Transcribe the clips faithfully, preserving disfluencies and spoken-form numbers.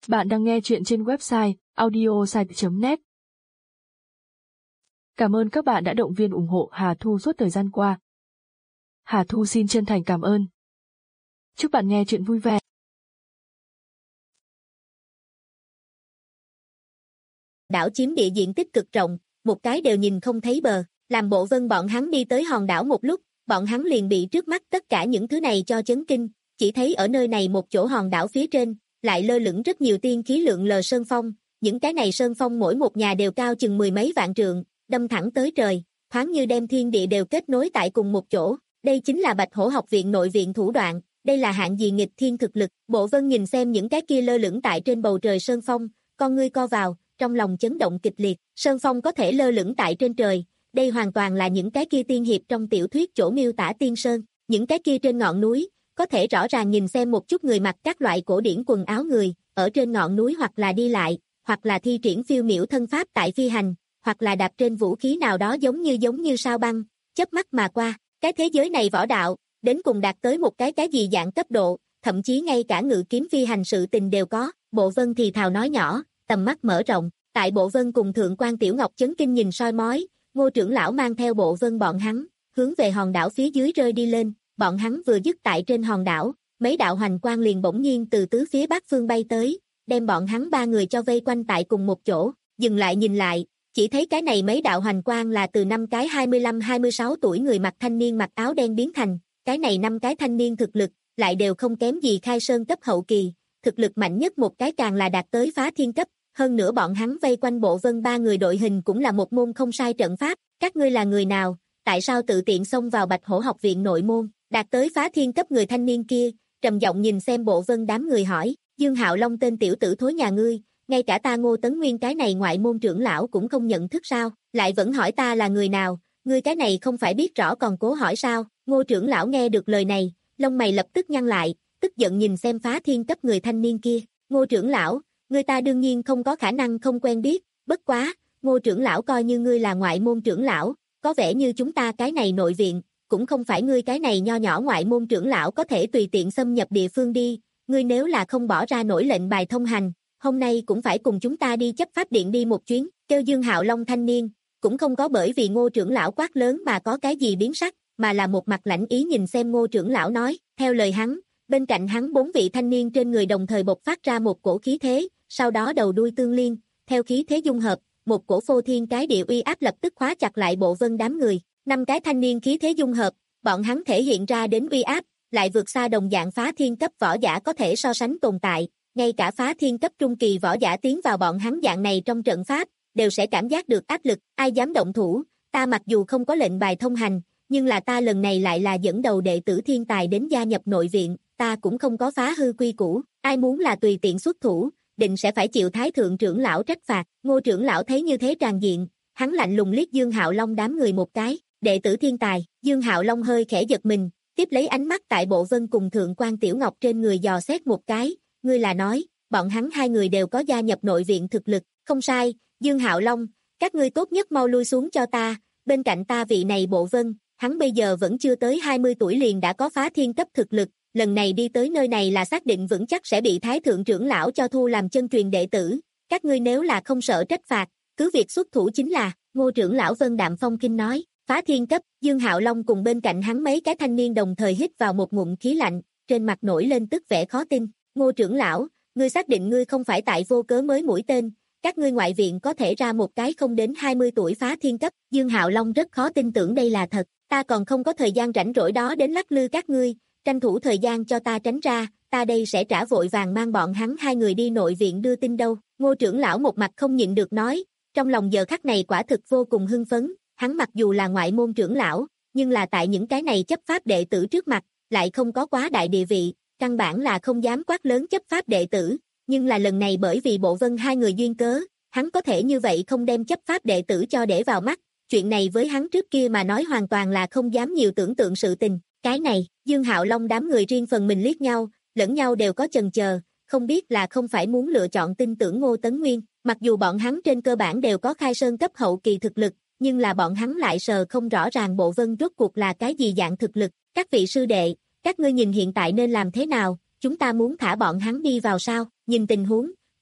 Bạn đang nghe chuyện trên website audiosite chấm net. Cảm ơn các bạn đã động viên ủng hộ Hà Thu suốt thời gian qua. Hà Thu xin chân thành cảm ơn. Chúc bạn nghe chuyện vui vẻ. Đảo chiếm địa diện tích cực rộng, một cái đều nhìn không thấy bờ, làm Bộ Vân bọn hắn đi tới hòn đảo một lúc, bọn hắn liền bị trước mắt tất cả những thứ này cho chấn kinh, chỉ thấy ở nơi này một chỗ hòn đảo phía trên, lại lơ lửng rất nhiều tiên khí lượng lờ sơn phong, những cái này sơn phong mỗi một nhà đều cao chừng mười mấy vạn trượng, đâm thẳng tới trời, thoáng như đem thiên địa đều kết nối tại cùng một chỗ, đây chính là Bạch Hổ học viện nội viện thủ đoạn, đây là hạng gì nghịch thiên thực lực. Bộ Vân nhìn xem những cái kia lơ lửng tại trên bầu trời sơn phong, con ngươi co vào, trong lòng chấn động kịch liệt, sơn phong có thể lơ lửng tại trên trời, đây hoàn toàn là những cái kia tiên hiệp trong tiểu thuyết chỗ miêu tả tiên sơn, những cái kia trên ngọn núi, có thể rõ ràng nhìn xem một chút người mặc các loại cổ điển quần áo người, ở trên ngọn núi hoặc là đi lại, hoặc là thi triển phiêu miểu thân pháp tại phi hành, hoặc là đạp trên vũ khí nào đó giống như giống như sao băng, chớp mắt mà qua, cái thế giới này võ đạo, đến cùng đạt tới một cái cái gì dạng cấp độ, thậm chí ngay cả ngự kiếm phi hành sự tình đều có. Bộ Vân thì thào nói nhỏ, tầm mắt mở rộng, tại Bộ Vân cùng Thượng quan Tiểu Ngọc chấn kinh nhìn soi mói, Ngô trưởng lão mang theo Bộ Vân bọn hắn, hướng về hòn đảo phía dưới rơi đi lên, bọn hắn vừa dứt tại trên hòn đảo, mấy đạo hoành quang liền bỗng nhiên từ tứ phía bắc phương bay tới, đem bọn hắn ba người cho vây quanh tại cùng một chỗ, dừng lại nhìn lại, chỉ thấy cái này mấy đạo hoành quang là từ năm cái hai mươi lăm hai mươi sáu tuổi người mặc thanh niên mặc áo đen biến thành, cái này năm cái thanh niên thực lực, lại đều không kém gì khai sơn cấp hậu kỳ, thực lực mạnh nhất một cái càng là đạt tới phá thiên cấp, hơn nữa bọn hắn vây quanh Bộ Vân ba người đội hình cũng là một môn không sai trận pháp, các ngươi là người nào, tại sao tự tiện xông vào Bạch Hổ học viện nội môn, đạt tới phá thiên cấp người thanh niên kia, trầm giọng nhìn xem Bộ Vân đám người hỏi, Dương Hạo Long tên tiểu tử thối nhà ngươi, ngay cả ta Ngô Tấn Nguyên cái này ngoại môn trưởng lão cũng không nhận thức sao, lại vẫn hỏi ta là người nào, ngươi cái này không phải biết rõ còn cố hỏi sao. Ngô trưởng lão nghe được lời này, lông mày lập tức nhăn lại, tức giận nhìn xem phá thiên cấp người thanh niên kia, Ngô trưởng lão, ngươi ta đương nhiên không có khả năng không quen biết, bất quá, Ngô trưởng lão coi như ngươi là ngoại môn trưởng lão, có vẻ như chúng ta cái này nội viện, cũng không phải ngươi cái này nho nhỏ ngoại môn trưởng lão có thể tùy tiện xâm nhập địa phương đi, ngươi nếu là không bỏ ra nổi lệnh bài thông hành, hôm nay cũng phải cùng chúng ta đi chấp pháp điện đi một chuyến. Kêu Dương Hạo Long thanh niên, cũng không có bởi vì Ngô trưởng lão quát lớn mà có cái gì biến sắc, mà là một mặt lãnh ý nhìn xem Ngô trưởng lão nói, theo lời hắn, bên cạnh hắn bốn vị thanh niên trên người đồng thời bộc phát ra một cổ khí thế, sau đó đầu đuôi tương liên, theo khí thế dung hợp, một cổ phô thiên cái địa uy áp lập tức khóa chặt lại Bộ Vân đám người, năm cái thanh niên khí thế dung hợp, bọn hắn thể hiện ra đến uy áp, lại vượt xa đồng dạng phá thiên cấp võ giả có thể so sánh tồn tại, ngay cả phá thiên cấp trung kỳ võ giả tiến vào bọn hắn dạng này trong trận pháp, đều sẽ cảm giác được áp lực, ai dám động thủ, ta mặc dù không có lệnh bài thông hành, nhưng là ta lần này lại là dẫn đầu đệ tử thiên tài đến gia nhập nội viện, ta cũng không có phá hư quy củ, ai muốn là tùy tiện xuất thủ, định sẽ phải chịu thái thượng trưởng lão trách phạt. Ngô trưởng lão thấy như thế tràn diện, hắn lạnh lùng liếc Dương Hạo Long đám người một cái, đệ tử thiên tài. Dương Hạo Long hơi khẽ giật mình, tiếp lấy ánh mắt tại Bộ Vân cùng Thượng quan Tiểu Ngọc trên người dò xét một cái, ngươi là nói, bọn hắn hai người đều có gia nhập nội viện thực lực, không sai, Dương Hạo Long, các ngươi tốt nhất mau lui xuống cho ta, bên cạnh ta vị này Bộ Vân, hắn bây giờ vẫn chưa tới hai mươi tuổi liền đã có phá thiên cấp thực lực, lần này đi tới nơi này là xác định vững chắc sẽ bị thái thượng trưởng lão cho thu làm chân truyền đệ tử, các ngươi nếu là không sợ trách phạt, cứ việc xuất thủ chính là. Ngô trưởng lão Vân Đạm Phong kinh nói, phá thiên cấp. Dương Hạo Long cùng bên cạnh hắn mấy cái thanh niên đồng thời hít vào một ngụm khí lạnh, trên mặt nổi lên tức vẻ khó tin. Ngô trưởng lão, ngươi xác định ngươi không phải tại vô cớ mới mũi tên, các ngươi ngoại viện có thể ra một cái không đến hai mươi tuổi phá thiên cấp. Dương Hạo Long rất khó tin tưởng đây là thật, ta còn không có thời gian rảnh rỗi đó đến lắc lư các ngươi, tranh thủ thời gian cho ta tránh ra, ta đây sẽ trả vội vàng mang bọn hắn hai người đi nội viện đưa tin đâu. Ngô trưởng lão một mặt không nhịn được nói, trong lòng giờ khắc này quả thực vô cùng hưng phấn, hắn mặc dù là ngoại môn trưởng lão, nhưng là tại những cái này chấp pháp đệ tử trước mặt, lại không có quá đại địa vị, căn bản là không dám quát lớn chấp pháp đệ tử, nhưng là lần này bởi vì Bộ Vân hai người duyên cớ, hắn có thể như vậy không đem chấp pháp đệ tử cho để vào mắt, chuyện này với hắn trước kia mà nói hoàn toàn là không dám nhiều tưởng tượng sự tình. Cái này, Dương Hạo Long đám người riêng phần mình liếc nhau, lẫn nhau đều có chần chờ, không biết là không phải muốn lựa chọn tin tưởng Ngô Tấn Nguyên, mặc dù bọn hắn trên cơ bản đều có khai sơn cấp hậu kỳ thực lực, nhưng là bọn hắn lại sờ không rõ ràng Bộ Vân rốt cuộc là cái gì dạng thực lực. Các vị sư đệ, các ngươi nhìn hiện tại nên làm thế nào, chúng ta muốn thả bọn hắn đi vào sao? Nhìn tình huống, có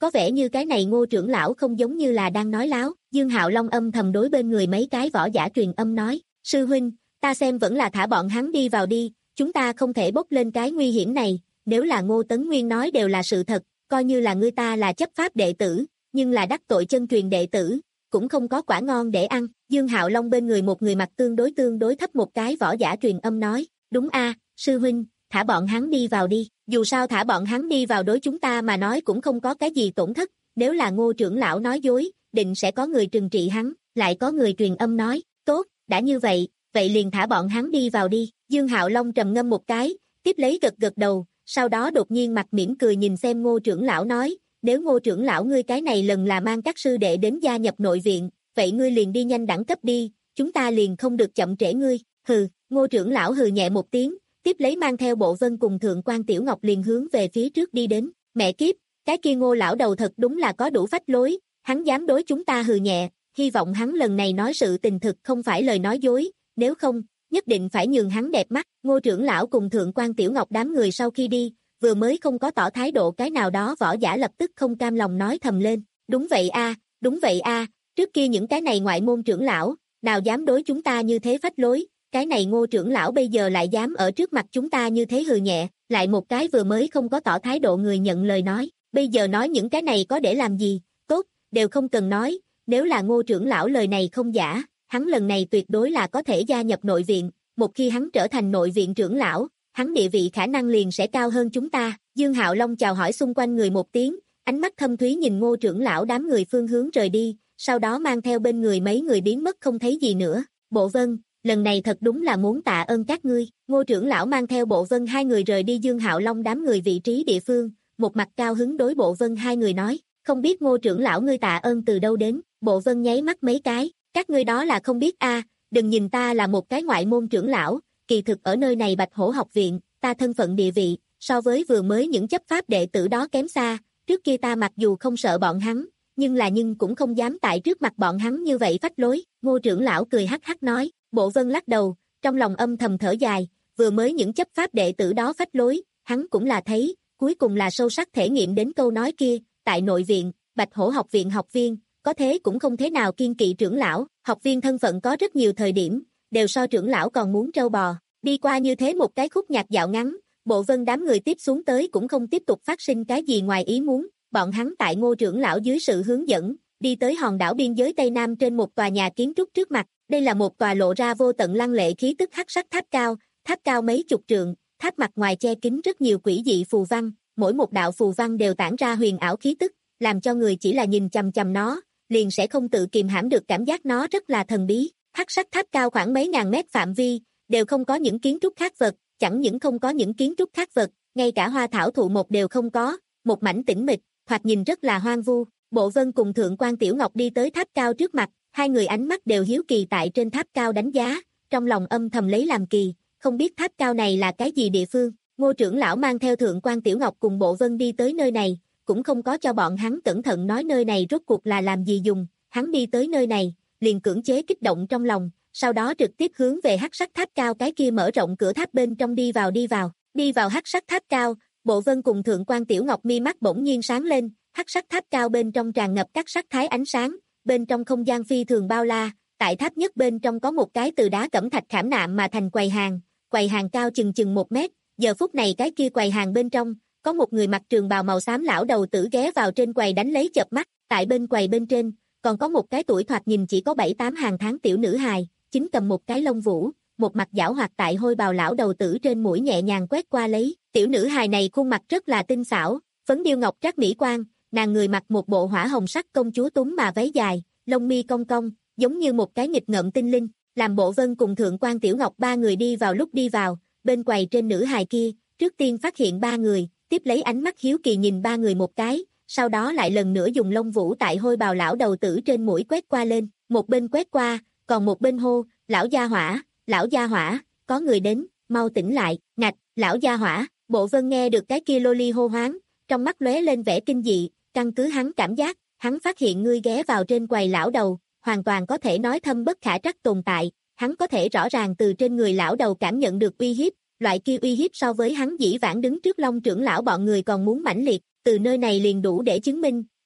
có vẻ như cái này Ngô trưởng lão không giống như là đang nói láo, Dương Hạo Long âm thầm đối bên người mấy cái võ giả truyền âm nói, sư huynh, ta xem vẫn là thả bọn hắn đi vào đi, chúng ta không thể bốc lên cái nguy hiểm này, nếu là Ngô Tấn Nguyên nói đều là sự thật, coi như là ngươi ta là chấp pháp đệ tử, nhưng là đắc tội chân truyền đệ tử, cũng không có quả ngon để ăn. Dương Hạo Long bên người một người mặt tương đối tương đối thấp một cái võ giả truyền âm nói, đúng a, sư huynh, thả bọn hắn đi vào đi, dù sao thả bọn hắn đi vào đối chúng ta mà nói cũng không có cái gì tổn thất, nếu là Ngô trưởng lão nói dối, định sẽ có người trừng trị hắn, lại có người truyền âm nói, tốt, đã như vậy, vậy liền thả bọn hắn đi vào đi. Dương Hạo Long trầm ngâm một cái, tiếp lấy gật gật đầu, sau đó đột nhiên mặt mỉm cười nhìn xem Ngô trưởng lão nói, nếu Ngô trưởng lão ngươi cái này lần là mang các sư đệ đến gia nhập nội viện, vậy ngươi liền đi nhanh đẳng cấp đi, chúng ta liền không được chậm trễ ngươi. Hừ, Ngô trưởng lão hừ nhẹ một tiếng, tiếp lấy mang theo Bộ Vân cùng Thượng quan Tiểu Ngọc liền hướng về phía trước đi đến. Mẹ kiếp, cái kia Ngô lão đầu thật đúng là có đủ phách lối, hắn dám đối chúng ta hừ nhẹ, hy vọng hắn lần này nói sự tình thực không phải lời nói dối, nếu không, nhất định phải nhường hắn đẹp mắt. Ngô trưởng lão cùng Thượng quan Tiểu Ngọc đám người sau khi đi, vừa mới không có tỏ thái độ cái nào đó võ giả lập tức không cam lòng nói thầm lên, đúng vậy a, đúng vậy a, trước kia những cái này ngoại môn trưởng lão, nào dám đối chúng ta như thế phách lối, cái này Ngô trưởng lão bây giờ lại dám ở trước mặt chúng ta như thế hừ nhẹ, lại một cái vừa mới không có tỏ thái độ người nhận lời nói, bây giờ nói những cái này có để làm gì, tốt, đều không cần nói, nếu là Ngô trưởng lão lời này không giả, hắn lần này tuyệt đối là có thể gia nhập nội viện, một khi hắn trở thành nội viện trưởng lão, hắn địa vị khả năng liền sẽ cao hơn chúng ta. Dương Hạo Long chào hỏi xung quanh người một tiếng, ánh mắt thâm thúy nhìn Ngô trưởng lão đám người phương hướng rời đi, sau đó mang theo bên người mấy người biến mất không thấy gì nữa. Bộ Vân, lần này thật đúng là muốn tạ ơn các ngươi. Ngô trưởng lão mang theo Bộ Vân hai người rời đi Dương Hạo Long đám người vị trí địa phương, một mặt cao hứng đối Bộ Vân hai người nói, không biết Ngô trưởng lão ngươi tạ ơn từ đâu đến. Bộ Vân nháy mắt mấy cái, các ngươi đó là không biết a, đừng nhìn ta là một cái ngoại môn trưởng lão, kỳ thực ở nơi này Bạch Hổ học viện, ta thân phận địa vị, so với vừa mới những chấp pháp đệ tử đó kém xa, trước kia ta mặc dù không sợ bọn hắn, nhưng là nhưng cũng không dám tại trước mặt bọn hắn như vậy phách lối. Ngô trưởng lão cười hắc hắc nói. Bộ Vân lắc đầu, trong lòng âm thầm thở dài, vừa mới những chấp pháp đệ tử đó phách lối, hắn cũng là thấy, cuối cùng là sâu sắc thể nghiệm đến câu nói kia, tại nội viện, Bạch Hổ học viện học viên, có thế cũng không thế nào kiên kỵ trưởng lão, học viên thân phận có rất nhiều thời điểm, đều so trưởng lão còn muốn trâu bò. Đi qua như thế một cái khúc nhạc dạo ngắn, Bộ Vân đám người tiếp xuống tới cũng không tiếp tục phát sinh cái gì ngoài ý muốn, bọn hắn tại Ngô trưởng lão dưới sự hướng dẫn, đi tới hòn đảo biên giới Tây Nam trên một tòa nhà kiến trúc trước mặt, đây là một tòa lộ ra vô tận lăng lệ khí tức hắc sắc tháp cao, tháp cao mấy chục trượng, tháp mặt ngoài che kín rất nhiều quỷ dị phù văn, mỗi một đạo phù văn đều tản ra huyền ảo khí tức, làm cho người chỉ là nhìn chằm chằm nó, liền sẽ không tự kiềm hãm được cảm giác nó rất là thần bí. Hắc sắc tháp cao khoảng mấy ngàn mét phạm vi, đều không có những kiến trúc khác vật, chẳng những không có những kiến trúc khác vật, ngay cả hoa thảo thụ một đều không có, một mảnh tĩnh mịch, thoạt nhìn rất là hoang vu. Bộ Vân cùng Thượng quan Tiểu Ngọc đi tới tháp cao trước mặt, hai người ánh mắt đều hiếu kỳ tại trên tháp cao đánh giá, trong lòng âm thầm lấy làm kỳ, không biết tháp cao này là cái gì địa phương. Ngô trưởng lão mang theo Thượng quan Tiểu Ngọc cùng Bộ Vân đi tới nơi này, cũng không có cho bọn hắn cẩn thận nói nơi này rốt cuộc là làm gì dùng, hắn đi tới nơi này, liền cưỡng chế kích động trong lòng, sau đó trực tiếp hướng về hắc sắc tháp cao cái kia mở rộng cửa tháp bên trong đi vào đi vào, đi vào hắc sắc tháp cao. Bộ Vân cùng Thượng quan Tiểu Ngọc mi mắt bỗng nhiên sáng lên, hắc sắc tháp cao bên trong tràn ngập các sắc thái ánh sáng, bên trong không gian phi thường bao la, tại tháp nhất bên trong có một cái từ đá cẩm thạch khảm nạm mà thành quầy hàng, quầy hàng cao chừng chừng một mét, giờ phút này cái kia quầy hàng bên trong, có một người mặc trường bào màu xám lão đầu tử ghé vào trên quầy đánh lấy chợp mắt, tại bên quầy bên trên, còn có một cái tuổi thoạt nhìn chỉ có bảy tám hàng tháng tiểu nữ hài, chính cầm một cái lông vũ, một mặt giảo hoạt tại hôi bào lão đầu tử trên mũi nhẹ nhàng quét qua lấy, tiểu nữ hài này khuôn mặt rất là tinh xảo, phấn điêu ngọc trác mỹ quan, nàng người mặc một bộ hỏa hồng sắc công chúa túm mà váy dài, lông mi cong cong, giống như một cái nghịch ngợm tinh linh, làm Bộ Vân cùng Thượng quan Tiểu Ngọc ba người đi vào lúc đi vào, bên quầy trên nữ hài kia, trước tiên phát hiện ba người, tiếp lấy ánh mắt hiếu kỳ nhìn ba người một cái, sau đó lại lần nữa dùng lông vũ tại hôi bào lão đầu tử trên mũi quét qua lên, một bên quét qua, còn một bên hô, lão gia hỏa, lão gia hỏa, có người đến, mau tỉnh lại, ngạch, lão gia hỏa. Bộ Vân nghe được cái kia loli hô hoáng, trong mắt lóe lên vẻ kinh dị, căn cứ hắn cảm giác, hắn phát hiện ngươi ghé vào trên quầy lão đầu, hoàn toàn có thể nói thâm bất khả trắc tồn tại, hắn có thể rõ ràng từ trên người lão đầu cảm nhận được uy hiếp, loại kia uy hiếp so với hắn dĩ vãng đứng trước Long trưởng lão bọn người còn muốn mãnh liệt, từ nơi này liền đủ để chứng minh,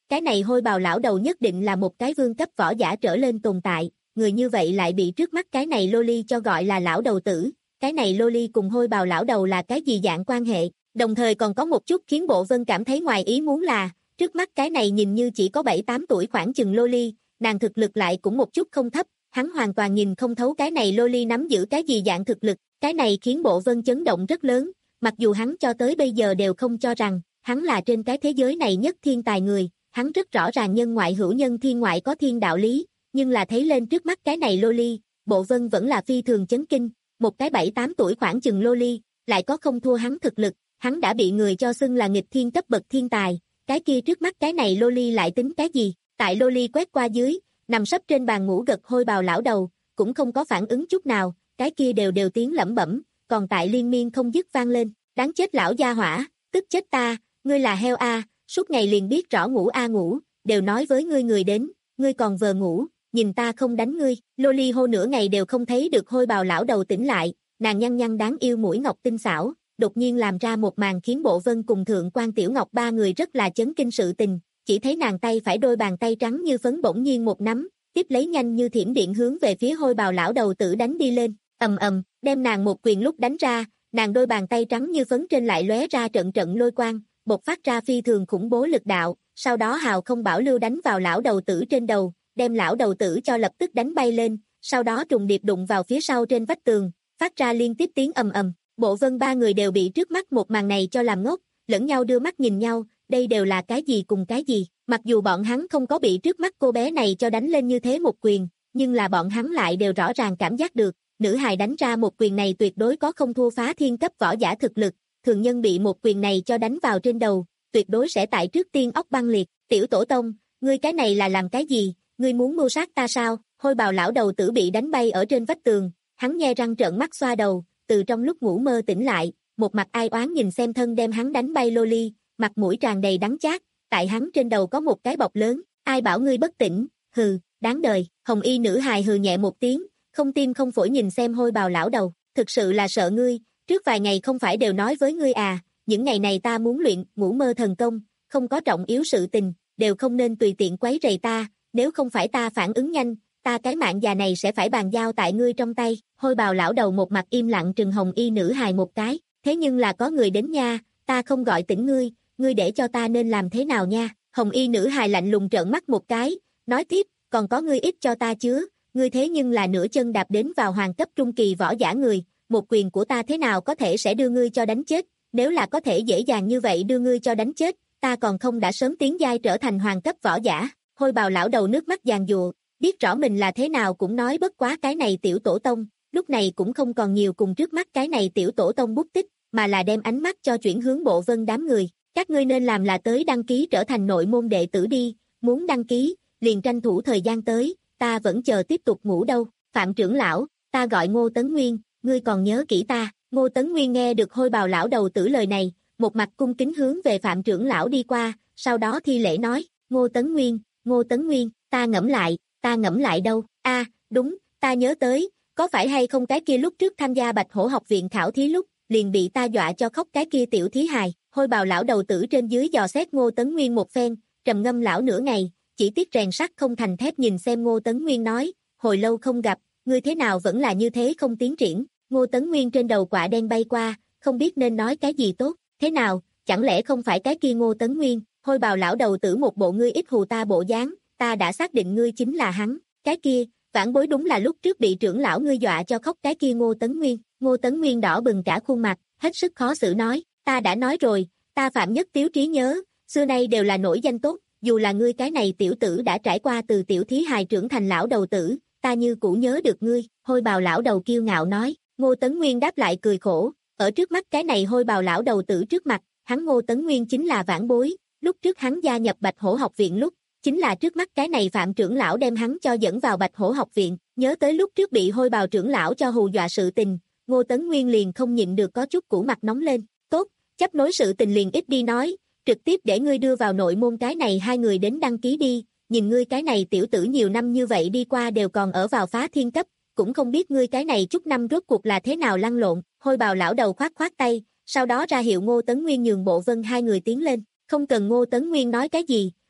cái này hôi bào lão đầu nhất định là một cái vương cấp võ giả trở lên tồn tại, người như vậy lại bị trước mắt cái này loli cho gọi là lão đầu tử, cái này loli cùng hôi bào lão đầu là cái gì dạng quan hệ, đồng thời còn có một chút khiến Bộ Vân cảm thấy ngoài ý muốn là, trước mắt cái này nhìn như chỉ có bảy tám tuổi khoảng chừng loli, nàng thực lực lại cũng một chút không thấp, hắn hoàn toàn nhìn không thấu cái này loli nắm giữ cái gì dạng thực lực, cái này khiến Bộ Vân chấn động rất lớn, mặc dù hắn cho tới bây giờ đều không cho rằng, hắn là trên cái thế giới này nhất thiên tài người, hắn rất rõ ràng nhân ngoại hữu nhân thiên ngoại có thiên đạo lý, nhưng là thấy lên trước mắt cái này loli, Bộ Vân vẫn là phi thường chấn kinh, một cái bảy tám tuổi khoảng chừng loli, lại có không thua hắn thực lực, hắn đã bị người cho xưng là nghịch thiên cấp bậc thiên tài, cái kia trước mắt cái này loli lại tính cái gì, tại loli quét qua dưới, nằm sấp trên bàn ngủ gật hôi bào lão đầu, cũng không có phản ứng chút nào, cái kia đều đều tiếng lẩm bẩm, còn tại liên miên không dứt vang lên, đáng chết lão gia hỏa, tức chết ta, ngươi là heo a, suốt ngày liền biết rõ ngủ a ngủ, đều nói với ngươi người đến, ngươi còn vờ ngủ, nhìn ta không đánh ngươi, loli hô nửa ngày đều không thấy được hôi bào lão đầu tỉnh lại, nàng nhăn nhăn đáng yêu mũi ngọc tinh xảo, đột nhiên làm ra một màn khiến Bộ Vân cùng Thượng quan Tiểu Ngọc ba người rất là chấn kinh sự tình, chỉ thấy nàng tay phải đôi bàn tay trắng như phấn bỗng nhiên một nắm, tiếp lấy nhanh như thiểm điện hướng về phía hôi bào lão đầu tử đánh đi lên, ầm ầm, đem nàng một quyền lúc đánh ra, nàng đôi bàn tay trắng như phấn trên lại lóe ra trận trận lôi quang, bộc phát ra phi thường khủng bố lực đạo, sau đó hào không bảo lưu đánh vào lão đầu tử trên đầu, đem lão đầu tử cho lập tức đánh bay lên, sau đó trùng điệp đụng vào phía sau trên vách tường, phát ra liên tiếp tiếng ầm ầm. Bộ Vân ba người đều bị trước mắt một màn này cho làm ngốc, lẫn nhau đưa mắt nhìn nhau, đây đều là cái gì cùng cái gì, mặc dù bọn hắn không có bị trước mắt cô bé này cho đánh lên như thế một quyền, nhưng là bọn hắn lại đều rõ ràng cảm giác được, nữ hài đánh ra một quyền này tuyệt đối có không thua phá thiên cấp võ giả thực lực, thường nhân bị một quyền này cho đánh vào trên đầu, tuyệt đối sẽ tại trước tiên óc băng liệt, tiểu tổ tông, ngươi cái này là làm cái gì, ngươi muốn mưu sát ta sao, hôi bào lão đầu tử bị đánh bay ở trên vách tường, hắn nhe răng trợn mắt xoa đầu, từ trong lúc ngủ mơ tỉnh lại, một mặt ai oán nhìn xem thân đem hắn đánh bay loli, mặt mũi tràn đầy đắng chát, tại hắn trên đầu có một cái bọc lớn, ai bảo ngươi bất tỉnh, hừ, đáng đời, hồng y nữ hài hừ nhẹ một tiếng, không tim không phổi nhìn xem hôi bào lão đầu, thực sự là sợ ngươi, trước vài ngày không phải đều nói với ngươi à, những ngày này ta muốn luyện ngủ mơ thần công, không có trọng yếu sự tình, đều không nên tùy tiện quấy rầy ta, nếu không phải ta phản ứng nhanh, ta cái mạng già này sẽ phải bàn giao tại ngươi trong tay, hôi bào lão đầu một mặt im lặng trừng hồng y nữ hài một cái, thế nhưng là có người đến nha, ta không gọi tỉnh ngươi, ngươi để cho ta nên làm thế nào nha, hồng y nữ hài lạnh lùng trợn mắt một cái, nói tiếp, còn có ngươi ít cho ta chứa, ngươi thế nhưng là nửa chân đạp đến vào hoàng cấp trung kỳ võ giả người, một quyền của ta thế nào có thể sẽ đưa ngươi cho đánh chết, nếu là có thể dễ dàng như vậy đưa ngươi cho đánh chết, ta còn không đã sớm tiến giai trở thành hoàng cấp võ giả, hôi bào lão đầu nước mắt giàn giụa, biết rõ mình là thế nào cũng nói bất quá cái này tiểu tổ tông, lúc này cũng không còn nhiều cùng trước mắt cái này tiểu tổ tông bút tích, mà là đem ánh mắt cho chuyển hướng Bộ Vân đám người, các ngươi nên làm là tới đăng ký trở thành nội môn đệ tử đi, muốn đăng ký, liền tranh thủ thời gian tới, ta vẫn chờ tiếp tục ngủ đâu, Phạm trưởng lão, ta gọi Ngô Tấn Nguyên, ngươi còn nhớ kỹ ta, Ngô Tấn Nguyên nghe được hôi bào lão đầu tử lời này, một mặt cung kính hướng về Phạm trưởng lão đi qua, sau đó thi lễ nói, Ngô Tấn Nguyên, Ngô Tấn Nguyên, ta ngẫm lại, ta ngẫm lại đâu, a đúng, ta nhớ tới, có phải hay không cái kia lúc trước tham gia Bạch Hổ học viện khảo thí lúc, liền bị ta dọa cho khóc cái kia tiểu thí hài, hôi bào lão đầu tử trên dưới dò xét Ngô Tấn Nguyên một phen, trầm ngâm lão nửa ngày, chỉ tiếc rèn sắt không thành thép nhìn xem Ngô Tấn Nguyên nói, hồi lâu không gặp, ngươi thế nào vẫn là như thế không tiến triển, Ngô Tấn Nguyên trên đầu quạ đen bay qua, không biết nên nói cái gì tốt, thế nào, chẳng lẽ không phải cái kia Ngô Tấn Nguyên, hôi bào lão đầu tử một bộ ngươi ít hù ta bộ dáng, ta đã xác định ngươi chính là hắn, cái kia, vãn bối đúng là lúc trước bị trưởng lão ngươi dọa cho khóc cái kia Ngô Tấn Nguyên, Ngô Tấn Nguyên đỏ bừng cả khuôn mặt, hết sức khó xử nói, ta đã nói rồi, ta Phạm Nhất Tiếu trí nhớ, xưa nay đều là nổi danh tốt, dù là ngươi cái này tiểu tử đã trải qua từ tiểu thí hài trưởng thành lão đầu tử, ta như cũ nhớ được ngươi, hôi bào lão đầu kiêu ngạo nói, Ngô Tấn Nguyên đáp lại cười khổ, ở trước mắt cái này hôi bào lão đầu tử trước mặt, hắn Ngô Tấn Nguyên chính là vãn bối, lúc trước hắn gia nhập Bạch Hổ học viện lúc, chính là trước mắt cái này Phạm trưởng lão đem hắn cho dẫn vào Bạch Hổ học viện, nhớ tới lúc trước bị hôi bào trưởng lão cho hù dọa sự tình, Ngô Tấn Nguyên liền không nhịn được có chút củ mặt nóng lên, tốt, chấp nối sự tình liền ít đi nói, trực tiếp để ngươi đưa vào nội môn cái này hai người đến đăng ký đi, nhìn ngươi cái này tiểu tử nhiều năm như vậy đi qua đều còn ở vào phá thiên cấp, cũng không biết ngươi cái này chút năm rốt cuộc là thế nào lăn lộn, hôi bào lão đầu khoát khoát tay, sau đó ra hiệu Ngô Tấn Nguyên nhường Bộ Vân hai người tiến lên, không cần Ngô Tấn Nguyên nói cái gì,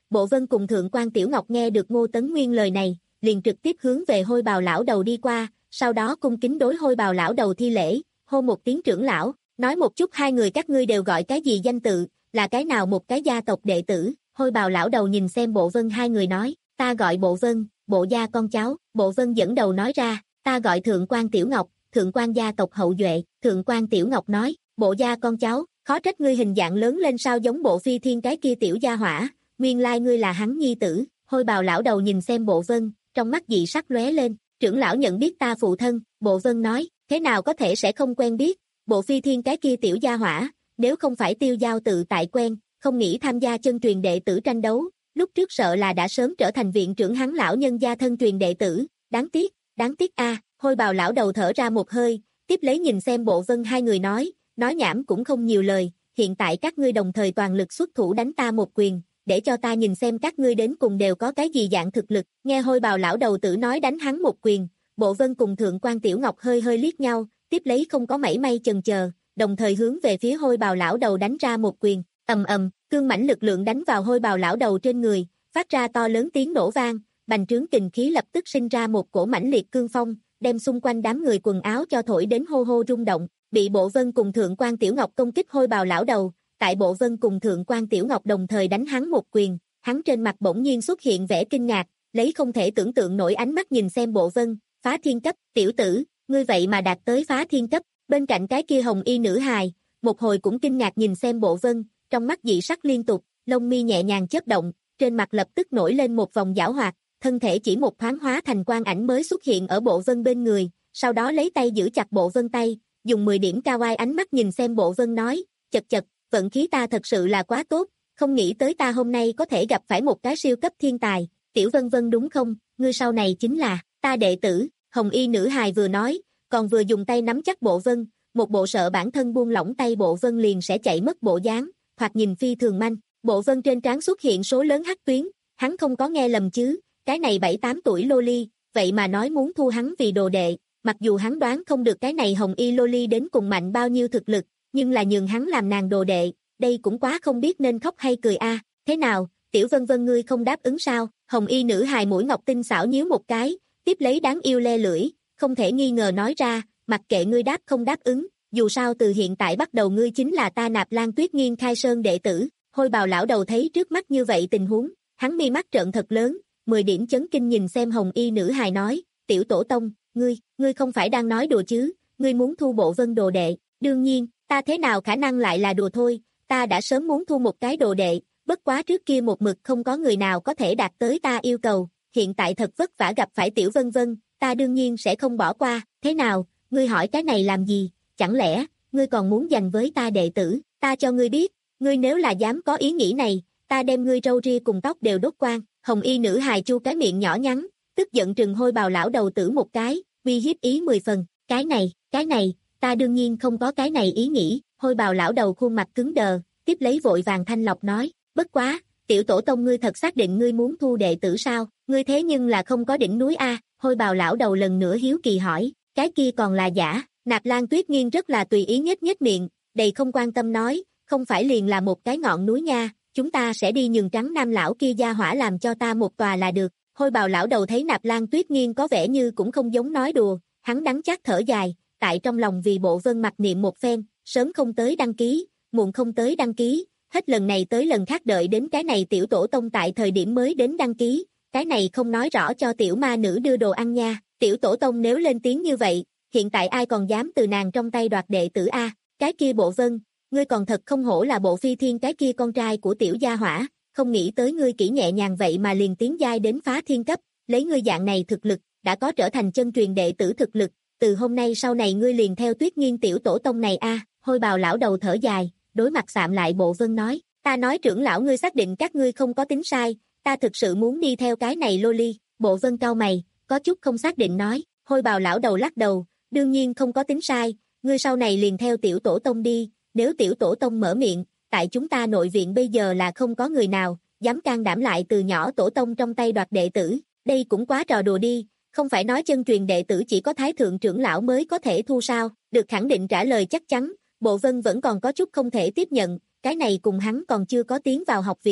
Bộ Vân cùng Thượng quan Tiểu Ngọc nghe được Ngô Tấn Nguyên lời này, liền trực tiếp hướng về Hôi Bào lão đầu đi qua, sau đó cung kính đối Hôi Bào lão đầu thi lễ, hô một tiếng trưởng lão, nói một chút hai người các ngươi đều gọi cái gì danh tự, là cái nào một cái gia tộc đệ tử. Hôi Bào lão đầu nhìn xem Bộ Vân hai người nói, ta gọi Bộ Vân, Bộ gia con cháu. Bộ Vân dẫn đầu nói ra, ta gọi Thượng quan Tiểu Ngọc, Thượng quan gia tộc hậu duệ. Thượng quan Tiểu Ngọc nói, Bộ gia con cháu, khó trách ngươi hình dạng lớn lên sao giống Bộ Phi Thiên cái kia tiểu gia hỏa, nguyên lai ngươi là hắn nhi tử. Hôi Bào lão đầu nhìn xem Bộ Vân, trong mắt dị sắc lóe lên, trưởng lão nhận biết ta phụ thân. Bộ Vân nói, thế nào có thể sẽ không quen biết, Bộ Phi Thiên cái kia tiểu gia hỏa, nếu không phải Tiêu Giao tự tại quen, không nghĩ tham gia chân truyền đệ tử tranh đấu, lúc trước sợ là đã sớm trở thành viện trưởng hắn lão nhân gia thân truyền đệ tử, đáng tiếc, đáng tiếc a. Hôi Bào lão đầu thở ra một hơi, tiếp lấy nhìn xem Bộ Vân hai người nói, nói nhảm cũng không nhiều lời, hiện tại các ngươi đồng thời toàn lực xuất thủ đánh ta một quyền, để cho ta nhìn xem các ngươi đến cùng đều có cái gì dạng thực lực. Nghe Hôi Bào lão đầu tử nói đánh hắn một quyền, Bộ Vân cùng Thượng quan Tiểu Ngọc hơi hơi liếc nhau, tiếp lấy không có mảy may chần chờ, đồng thời hướng về phía Hôi Bào lão đầu đánh ra một quyền, ầm ầm, cương mãnh lực lượng đánh vào Hôi Bào lão đầu trên người, phát ra to lớn tiếng nổ vang, bành trướng kình khí lập tức sinh ra một cổ mãnh liệt cương phong, đem xung quanh đám người quần áo cho thổi đến hô hô rung động. Bị Bộ Vân cùng Thượng quan Tiểu Ngọc công kích Hôi Bào lão đầu, tại Bộ Vân cùng Thượng quan Tiểu Ngọc đồng thời đánh hắn một quyền, hắn trên mặt bỗng nhiên xuất hiện vẻ kinh ngạc, lấy không thể tưởng tượng nổi ánh mắt nhìn xem Bộ Vân, phá thiên cấp, tiểu tử, ngươi vậy mà đạt tới phá thiên cấp. Bên cạnh cái kia hồng y nữ hài, một hồi cũng kinh ngạc nhìn xem Bộ Vân, trong mắt dị sắc liên tục, lông mi nhẹ nhàng chớp động, trên mặt lập tức nổi lên một vòng giảo hoạt, thân thể chỉ một thoáng hóa thành quang ảnh mới xuất hiện ở Bộ Vân bên người, sau đó lấy tay giữ chặt Bộ Vân tay, dùng mười điểm cao ai ánh mắt nhìn xem Bộ Vân nói, chật chật, vận khí ta thật sự là quá tốt, không nghĩ tới ta hôm nay có thể gặp phải một cái siêu cấp thiên tài, Tiểu Vân Vân đúng không, ngươi sau này chính là ta đệ tử. Hồng y nữ hài vừa nói, còn vừa dùng tay nắm chắc Bộ Vân, một bộ sợ bản thân buông lỏng tay Bộ Vân liền sẽ chạy mất bộ dáng, thoạt nhìn phi thường manh. Bộ Vân trên trán xuất hiện số lớn hắc tuyến, hắn không có nghe lầm chứ, cái này bảy tám tuổi loli, vậy mà nói muốn thu hắn vì đồ đệ, mặc dù hắn đoán không được cái này hồng y loli đến cùng mạnh bao nhiêu thực lực, nhưng là nhường hắn làm nàng đồ đệ, đây cũng quá không biết nên khóc hay cười a. Thế nào, Tiểu Vân Vân ngươi không đáp ứng sao? Hồng y nữ hài mũi ngọc tinh xảo nhíu một cái, tiếp lấy đáng yêu le lưỡi, không thể nghi ngờ nói ra, mặc kệ ngươi đáp không đáp ứng, dù sao từ hiện tại bắt đầu ngươi chính là ta Nạp Lan Tuyết Nghiên khai sơn đệ tử. Hôi Bào lão đầu thấy trước mắt như vậy tình huống, hắn mi mắt trợn thật lớn, mười điểm chấn kinh nhìn xem hồng y nữ hài nói, Tiểu tổ tông, ngươi, ngươi không phải đang nói đùa chứ, ngươi muốn thu Bộ Vân đồ đệ, đương nhiên, ta thế nào khả năng lại là đùa thôi, ta đã sớm muốn thu một cái đồ đệ, bất quá trước kia một mực không có người nào có thể đạt tới ta yêu cầu, hiện tại thật vất vả gặp phải Tiểu Vân Vân, ta đương nhiên sẽ không bỏ qua, thế nào, ngươi hỏi cái này làm gì, chẳng lẽ, ngươi còn muốn giành với ta đệ tử, ta cho ngươi biết, ngươi nếu là dám có ý nghĩ này, ta đem ngươi râu ria cùng tóc đều đốt quang. Hồng y nữ hài chu cái miệng nhỏ nhắn, tức giận trừng Hôi Bào lão đầu tử một cái, uy hiếp ý mười phần, cái này, cái này, ta đương nhiên không có cái này ý nghĩ. Hôi Bào lão đầu khuôn mặt cứng đờ, tiếp lấy vội vàng thanh lọc nói, bất quá, Tiểu tổ tông ngươi thật xác định ngươi muốn thu đệ tử sao, ngươi thế nhưng là không có đỉnh núi a. Hôi Bào lão đầu lần nữa hiếu kỳ hỏi, cái kia còn là giả. Nạp Lan Tuyết Nghiên rất là tùy ý nhếch nhếch miệng, đầy không quan tâm nói, không phải liền là một cái ngọn núi nha, chúng ta sẽ đi nhường Trắng Nam lão kia gia hỏa làm cho ta một tòa là được. Hôi Bào lão đầu thấy Nạp Lan Tuyết Nghiên có vẻ như cũng không giống nói đùa, hắn đắng chát thở dài, tại trong lòng vì Bộ Vân mặc niệm một phen, sớm không tới đăng ký, muộn không tới đăng ký, hết lần này tới lần khác đợi đến cái này tiểu tổ tông tại thời điểm mới đến đăng ký, cái này không nói rõ cho tiểu ma nữ đưa đồ ăn nha, tiểu tổ tông nếu lên tiếng như vậy, hiện tại ai còn dám từ nàng trong tay đoạt đệ tử a, cái kia Bộ Vân, ngươi còn thật không hổ là Bộ Phi Thiên cái kia con trai của tiểu gia hỏa, không nghĩ tới ngươi kỹ nhẹ nhàng vậy mà liền tiến giai đến phá thiên cấp, lấy ngươi dạng này thực lực, đã có trở thành chân truyền đệ tử thực lực, từ hôm nay sau này ngươi liền theo Tuyết Nghiên tiểu tổ tông này a. Hôi Bào lão đầu thở dài, đối mặt sạm lại Bộ Vân nói, ta nói trưởng lão ngươi xác định các ngươi không có tính sai, ta thực sự muốn đi theo cái này loli. Bộ Vân cau mày, có chút không xác định nói, Hôi Bào lão đầu lắc đầu, đương nhiên không có tính sai, ngươi sau này liền theo tiểu tổ tông đi, nếu tiểu tổ tông mở miệng, tại chúng ta nội viện bây giờ là không có người nào, dám can đảm lại từ nhỏ tổ tông trong tay đoạt đệ tử, đây cũng quá trò đùa đi, không phải nói chân truyền đệ tử chỉ có thái thượng trưởng lão mới có thể thu sao, được khẳng định trả lời chắc chắn, Bộ Vân vẫn còn có chút không thể tiếp nhận, cái này cùng hắn còn chưa có tiến vào học viện lúc,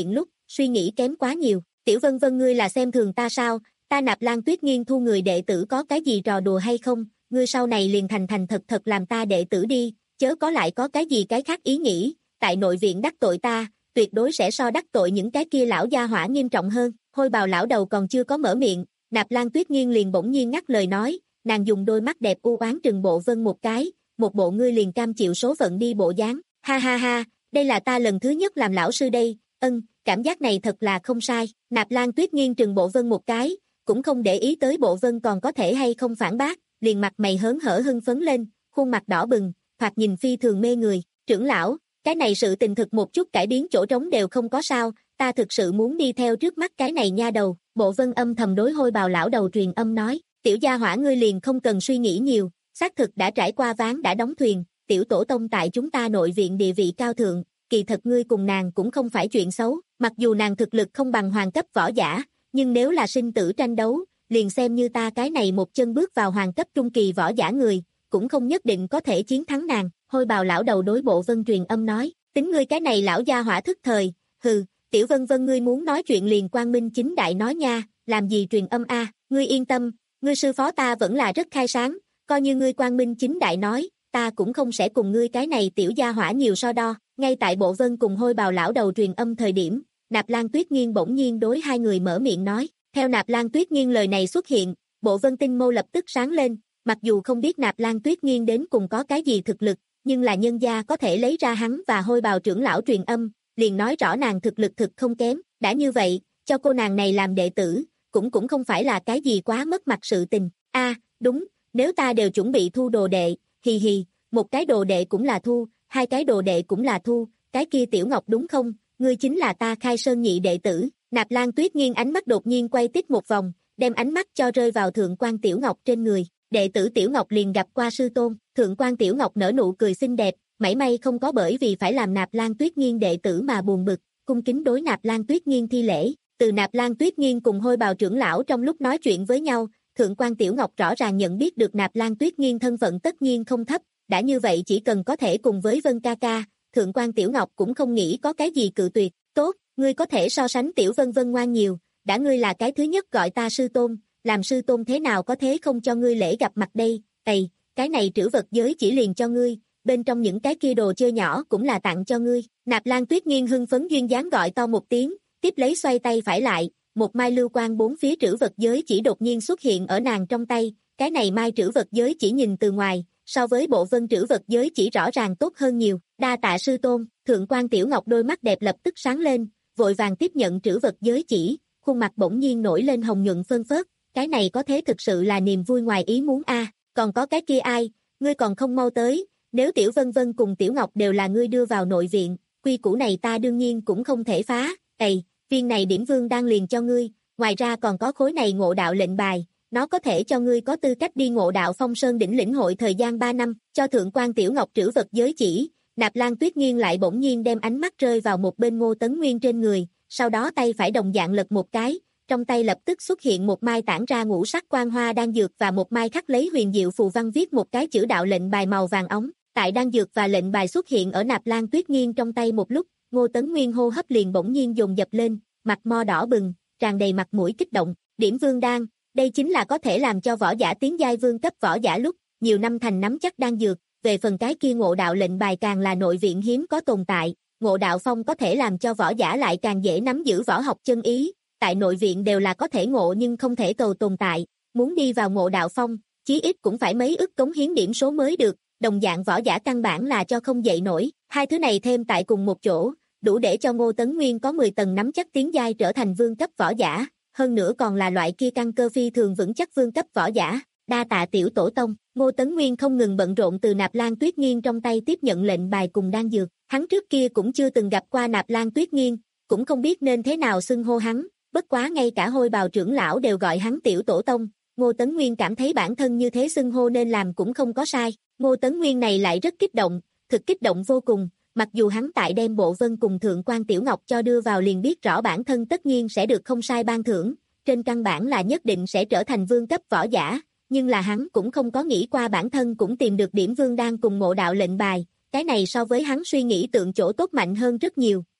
suy nghĩ kém quá nhiều. Tiểu Vân Vân ngươi là xem thường ta sao, ta Nạp Lan Tuyết Nghiên thu người đệ tử có cái gì trò đùa hay không, ngươi sau này liền thành thành thật thật làm ta đệ tử đi, chớ có lại có cái gì cái khác ý nghĩ, tại nội viện đắc tội ta, tuyệt đối sẽ so đắc tội những cái kia lão gia hỏa nghiêm trọng hơn. Hôi bào lão đầu còn chưa có mở miệng, Nạp Lan Tuyết Nghiên liền bỗng nhiên ngắt lời nói, nàng dùng đôi mắt đẹp u oán trừng Bộ Vân một cái, một bộ ngươi liền cam chịu số phận đi bộ dáng, ha ha ha, đây là ta lần thứ nhất làm lão sư đây, ân, cảm giác này thật là không sai. Nạp Lan Tuyết Nghiên trừng Bộ Vân một cái, cũng không để ý tới Bộ Vân còn có thể hay không phản bác, liền mặt mày hớn hở hưng phấn lên, khuôn mặt đỏ bừng, thoạt nhìn phi thường mê người. Trưởng lão, cái này sự tình thực một chút cải biến chỗ trống đều không có sao, ta thực sự muốn đi theo trước mắt cái này nha đầu. Bộ Vân âm thầm đối hôi bào lão đầu truyền âm nói, tiểu gia hỏa ngươi liền không cần suy nghĩ nhiều, xác thực đã trải qua ván đã đóng thuyền, tiểu tổ tông tại chúng ta nội viện địa vị cao thượng, kỳ thật ngươi cùng nàng cũng không phải chuyện xấu, mặc dù nàng thực lực không bằng hoàng cấp võ giả, nhưng nếu là sinh tử tranh đấu, liền xem như ta cái này một chân bước vào hoàng cấp trung kỳ võ giả người, cũng không nhất định có thể chiến thắng nàng. Hôi bào lão đầu đối Bộ Vân truyền âm nói, tính ngươi cái này lão gia hỏa thức thời, hừ, tiểu Vân Vân ngươi muốn nói chuyện liền quang minh chính đại nói nha, làm gì truyền âm a, ngươi yên tâm, ngươi sư phó ta vẫn là rất khai sáng, coi như ngươi quang minh chính đại nói, ta cũng không sẽ cùng ngươi cái này tiểu gia hỏa nhiều so đo. Ngay tại Bộ Vân cùng hôi bào lão đầu truyền âm thời điểm, Nạp Lan Tuyết Nghiên bỗng nhiên đối hai người mở miệng nói, theo Nạp Lan Tuyết Nghiên lời này xuất hiện, Bộ Vân tinh mâu lập tức sáng lên, mặc dù không biết Nạp Lan Tuyết Nghiên đến cùng có cái gì thực lực, nhưng là nhân gia có thể lấy ra hắn và hôi bào trưởng lão truyền âm, liền nói rõ nàng thực lực thực không kém, đã như vậy, cho cô nàng này làm đệ tử, cũng cũng không phải là cái gì quá mất mặt sự tình. A, đúng, nếu ta đều chuẩn bị thu đồ đệ, hì hì, một cái đồ đệ cũng là thu, hai cái đồ đệ cũng là thu, cái kia Tiểu Ngọc đúng không, ngươi chính là ta Khai Sơn nhị đệ tử. Nạp Lan Tuyết Nghiên ánh mắt đột nhiên quay tít một vòng, đem ánh mắt cho rơi vào Thượng quan Tiểu Ngọc trên người, đệ tử Tiểu Ngọc liền gặp qua sư tôn. Thượng quan Tiểu Ngọc nở nụ cười xinh đẹp, mảy may không có bởi vì phải làm Nạp Lan Tuyết Nghiên đệ tử mà buồn bực, cung kính đối Nạp Lan Tuyết Nghiên thi lễ. Từ Nạp Lan Tuyết Nghiên cùng hôi bào trưởng lão trong lúc nói chuyện với nhau, Thượng quan Tiểu Ngọc rõ ràng nhận biết được Nạp Lan Tuyết Nghiên thân phận tất nhiên không thấp, đã như vậy chỉ cần có thể cùng với Vân ca ca, Thượng quan Tiểu Ngọc cũng không nghĩ có cái gì cự tuyệt. Tốt, ngươi có thể so sánh Tiểu Vân Vân ngoan nhiều, đã ngươi là cái thứ nhất gọi ta sư tôn, làm sư tôn thế nào có thế không cho ngươi lễ gặp mặt đây. Ây, cái này trữ vật giới chỉ liền cho ngươi, bên trong những cái kia đồ chơi nhỏ cũng là tặng cho ngươi. Nạp Lan Tuyết Nghiên hưng phấn duyên dáng gọi to một tiếng, tiếp lấy xoay tay phải lại, một mai lưu quang bốn phía trữ vật giới chỉ đột nhiên xuất hiện ở nàng trong tay, cái này mai trữ vật giới chỉ nhìn từ ngoài, so với Bộ Vân trữ vật giới chỉ rõ ràng tốt hơn nhiều. Đa tạ sư tôn. Thượng quan Tiểu Ngọc đôi mắt đẹp lập tức sáng lên, vội vàng tiếp nhận trữ vật giới chỉ, khuôn mặt bỗng nhiên nổi lên hồng nhuận phơn phớt, cái này có thế thực sự là niềm vui ngoài ý muốn a. À, còn có cái kia ai, ngươi còn không mau tới, nếu Tiểu Vân Vân cùng Tiểu Ngọc đều là ngươi đưa vào nội viện, quy củ này ta đương nhiên cũng không thể phá. Ây, viên này điểm vương đang liền cho ngươi, ngoài ra còn có khối này ngộ đạo lệnh bài, nó có thể cho ngươi có tư cách đi ngộ đạo Phong Sơn đỉnh lĩnh hội thời gian ba năm. Cho Thượng quan Tiểu Ngọc trữ vật giới chỉ, Nạp Lan Tuyết Nghiên lại bỗng nhiên đem ánh mắt rơi vào một bên Ngô Tấn Nguyên trên người, sau đó tay phải đồng dạng lật một cái, trong tay lập tức xuất hiện một mai tản ra ngũ sắc quang hoa đan dược và một mai khắc lấy huyền diệu phù văn viết một cái chữ đạo lệnh bài màu vàng óng. Tại đan dược và lệnh bài xuất hiện ở Nạp Lan Tuyết Nghiên trong tay một lúc, Ngô Tấn Nguyên hô hấp liền bỗng nhiên dồn dập lên, mặt mo đỏ bừng, tràn đầy mặt mũi kích động. Điểm vương đan, đây chính là có thể làm cho võ giả tiến giai vương cấp võ giả lúc nhiều năm thành nắm chắc đan dược, về phần cái kia ngộ đạo lệnh bài càng là nội viện hiếm có tồn tại, ngộ đạo phong có thể làm cho võ giả lại càng dễ nắm giữ võ học chân ý, tại nội viện đều là có thể ngộ nhưng không thể cầu tồn tại, muốn đi vào ngộ đạo phong, chí ít cũng phải mấy ức cống hiến điểm số mới được, đồng dạng võ giả căn bản là cho không dậy nổi, hai thứ này thêm tại cùng một chỗ, đủ để cho Ngô Tấn Nguyên có mười tầng nắm chắc tiến giai trở thành vương cấp võ giả, hơn nữa còn là loại kia căn cơ phi thường vững chắc vương cấp võ giả. Đa tạ tiểu tổ tông. Ngô Tấn Nguyên không ngừng bận rộn từ Nạp Lan Tuyết Nghiên trong tay tiếp nhận lệnh bài cùng đan dược, hắn trước kia cũng chưa từng gặp qua Nạp Lan Tuyết Nghiên, cũng không biết nên thế nào xưng hô hắn, bất quá ngay cả hôi bào trưởng lão đều gọi hắn tiểu tổ tông, Ngô Tấn Nguyên cảm thấy bản thân như thế xưng hô nên làm cũng không có sai. Ngô Tấn Nguyên này lại rất kích động, thực kích động vô cùng, mặc dù hắn tại đem Bộ Vân cùng Thượng quan Tiểu Ngọc cho đưa vào liền biết rõ bản thân tất nhiên sẽ được không sai ban thưởng, trên căn bản là nhất định sẽ trở thành vương cấp võ giả, nhưng là hắn cũng không có nghĩ qua bản thân cũng tìm được điểm vương đan cùng ngộ đạo lệnh bài, cái này so với hắn suy nghĩ tượng chỗ tốt mạnh hơn rất nhiều,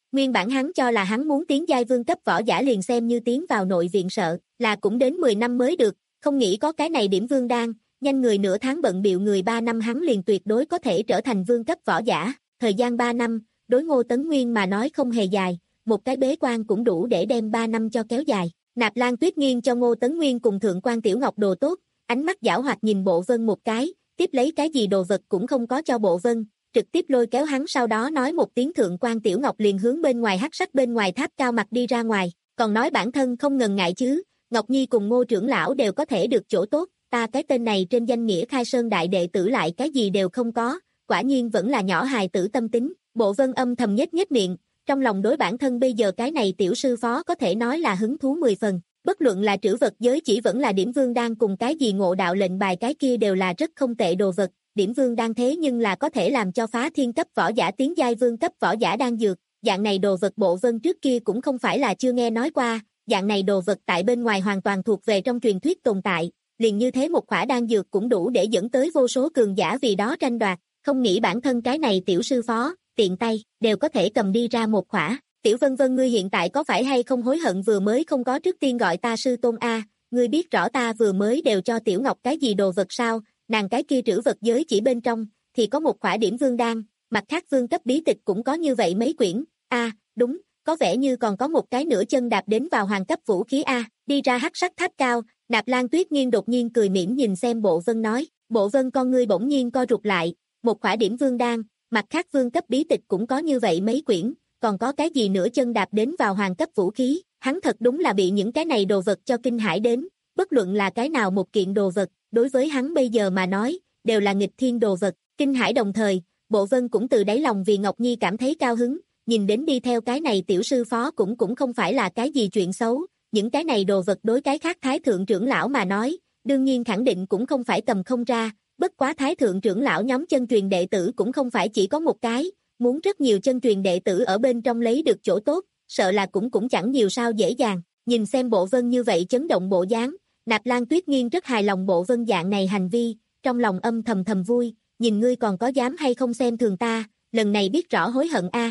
Nguyên bản hắn cho là hắn muốn tiến giai vương cấp võ giả liền xem như tiến vào nội viện sợ, là cũng đến mười năm mới được, không nghĩ có cái này điểm vương đan, nhanh người nửa tháng bận biệu người ba năm hắn liền tuyệt đối có thể trở thành vương cấp võ giả, thời gian ba năm, đối Ngô Tấn Nguyên mà nói không hề dài, một cái bế quan cũng đủ để đem ba năm cho kéo dài. Nạp Lan Tuyết Nghiên cho Ngô Tấn Nguyên cùng Thượng quan Tiểu Ngọc đồ tốt, ánh mắt giảo hoạt nhìn Bộ Vân một cái, tiếp lấy cái gì đồ vật cũng không có cho Bộ Vân, trực tiếp lôi kéo hắn sau đó nói một tiếng Thượng quan Tiểu Ngọc liền hướng bên ngoài hắc sắc bên ngoài tháp cao mặt đi ra ngoài, còn nói bản thân không ngần ngại chứ, Ngọc Nhi cùng Ngô trưởng lão đều có thể được chỗ tốt, ta cái tên này trên danh nghĩa khai sơn đại đệ tử lại cái gì đều không có, quả nhiên vẫn là nhỏ hài tử tâm tính. Bộ Vân âm thầm nhếch nhếch miệng, trong lòng đối bản thân bây giờ cái này tiểu sư phó có thể nói là hứng thú mười phần, bất luận là trữ vật giới chỉ vẫn là điểm vương đan cùng cái gì ngộ đạo lệnh bài cái kia đều là rất không tệ đồ vật, điểm vương đan thế nhưng là có thể làm cho phá thiên cấp võ giả tiến giai vương cấp võ giả đan dược, dạng này đồ vật Bộ Vân trước kia cũng không phải là chưa nghe nói qua, dạng này đồ vật tại bên ngoài hoàn toàn thuộc về trong truyền thuyết tồn tại, liền như thế một khỏa đan dược cũng đủ để dẫn tới vô số cường giả vì đó tranh đoạt, không nghĩ bản thân cái này tiểu sư phó, tiện tay, đều có thể cầm đi ra một khỏa. Tiểu Vân Vân ngươi hiện tại có phải hay không hối hận vừa mới không có trước tiên gọi ta sư tôn a, ngươi biết rõ ta vừa mới đều cho Tiểu Ngọc cái gì đồ vật sao, nàng cái kia trữ vật giới chỉ bên trong, thì có một khỏa điểm vương đan, mặt khác vương cấp bí tịch cũng có như vậy mấy quyển, a, đúng, có vẻ như còn có một cái nửa chân đạp đến vào hoàng cấp vũ khí a, đi ra hắc sắc tháp cao, Nạp Lan Tuyết Nghiên đột nhiên cười mỉm nhìn xem Bộ Vân nói, Bộ Vân con ngươi bỗng nhiên co rụt lại, một khỏa điểm vương đan, mặt khác vương cấp bí tịch cũng có như vậy mấy quyển, còn có cái gì nửa chân đạp đến vào hoàng cấp vũ khí, hắn thật đúng là bị những cái này đồ vật cho kinh hãi đến, bất luận là cái nào một kiện đồ vật, đối với hắn bây giờ mà nói, đều là nghịch thiên đồ vật, kinh hãi đồng thời, Bộ Vân cũng từ đáy lòng vì Ngọc Nhi cảm thấy cao hứng, nhìn đến đi theo cái này tiểu sư phó cũng cũng không phải là cái gì chuyện xấu, những cái này đồ vật đối cái khác thái thượng trưởng lão mà nói, đương nhiên khẳng định cũng không phải cầm không ra, bất quá thái thượng trưởng lão nhóm chân truyền đệ tử cũng không phải chỉ có một cái, muốn rất nhiều chân truyền đệ tử ở bên trong lấy được chỗ tốt, sợ là cũng cũng chẳng nhiều sao dễ dàng, nhìn xem Bộ Vân như vậy chấn động bộ dáng, Nạp Lan Tuyết Nghiên rất hài lòng Bộ Vân dạng này hành vi, trong lòng âm thầm thầm vui, nhìn ngươi còn có dám hay không xem thường ta, lần này biết rõ hối hận a.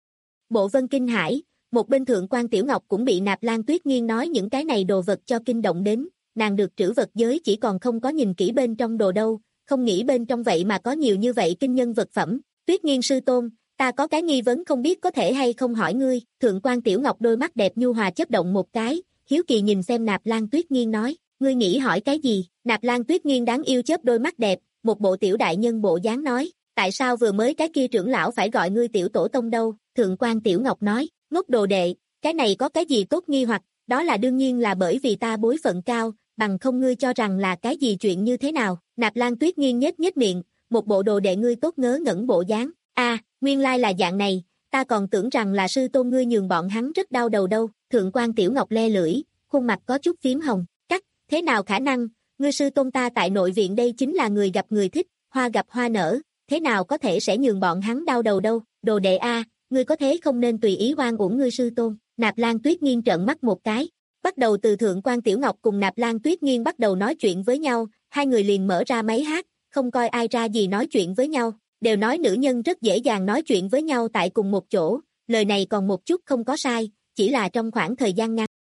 Bộ Vân kinh hãi, một bên Thượng quan Tiểu Ngọc cũng bị Nạp Lan Tuyết Nghiên nói những cái này đồ vật cho kinh động đến, nàng được trữ vật giới chỉ còn không có nhìn kỹ bên trong đồ đâu, không nghĩ bên trong vậy mà có nhiều như vậy kinh nhân vật phẩm. Tuyết Nghiên sư tôn, ta có cái nghi vấn không biết có thể hay không hỏi ngươi. Thượng quan Tiểu Ngọc đôi mắt đẹp nhu hòa chớp động một cái, hiếu kỳ nhìn xem Nạp Lan Tuyết Nghiên nói, ngươi nghĩ hỏi cái gì? Nạp Lan Tuyết Nghiên đáng yêu chớp đôi mắt đẹp, một bộ tiểu đại nhân bộ dáng nói, tại sao vừa mới cái kia trưởng lão phải gọi ngươi tiểu tổ tông đâu? Thượng quan Tiểu Ngọc nói, ngốc đồ đệ, cái này có cái gì tốt nghi hoặc, đó là đương nhiên là bởi vì ta bối phận cao, bằng không ngươi cho rằng là cái gì chuyện như thế nào? Nạp Lan Tuyết Nghiên nhếch nhếch miệng, một bộ đồ đệ ngươi tốt ngớ ngẩn bộ dáng. A, à, nguyên lai là dạng này, ta còn tưởng rằng là sư tôn ngươi nhường bọn hắn rất đau đầu đâu. Thượng quan Tiểu Ngọc le lưỡi, khuôn mặt có chút phím hồng. Cắt, thế nào khả năng? Ngươi sư tôn ta tại nội viện đây chính là người gặp người thích, hoa gặp hoa nở, thế nào có thể sẽ nhường bọn hắn đau đầu đâu? Đồ đệ a, ngươi có thế không nên tùy ý oan uổng ngươi sư tôn. Nạp Lan Tuyết Nghiên trợn mắt một cái. Bắt đầu từ Thượng quan Tiểu Ngọc cùng Nạp Lan Tuyết Nghiên bắt đầu nói chuyện với nhau, hai người liền mở ra máy hát, không coi ai ra gì nói chuyện với nhau, đều nói nữ nhân rất dễ dàng nói chuyện với nhau tại cùng một chỗ, lời này còn một chút không có sai, chỉ là trong khoảng thời gian ngắn.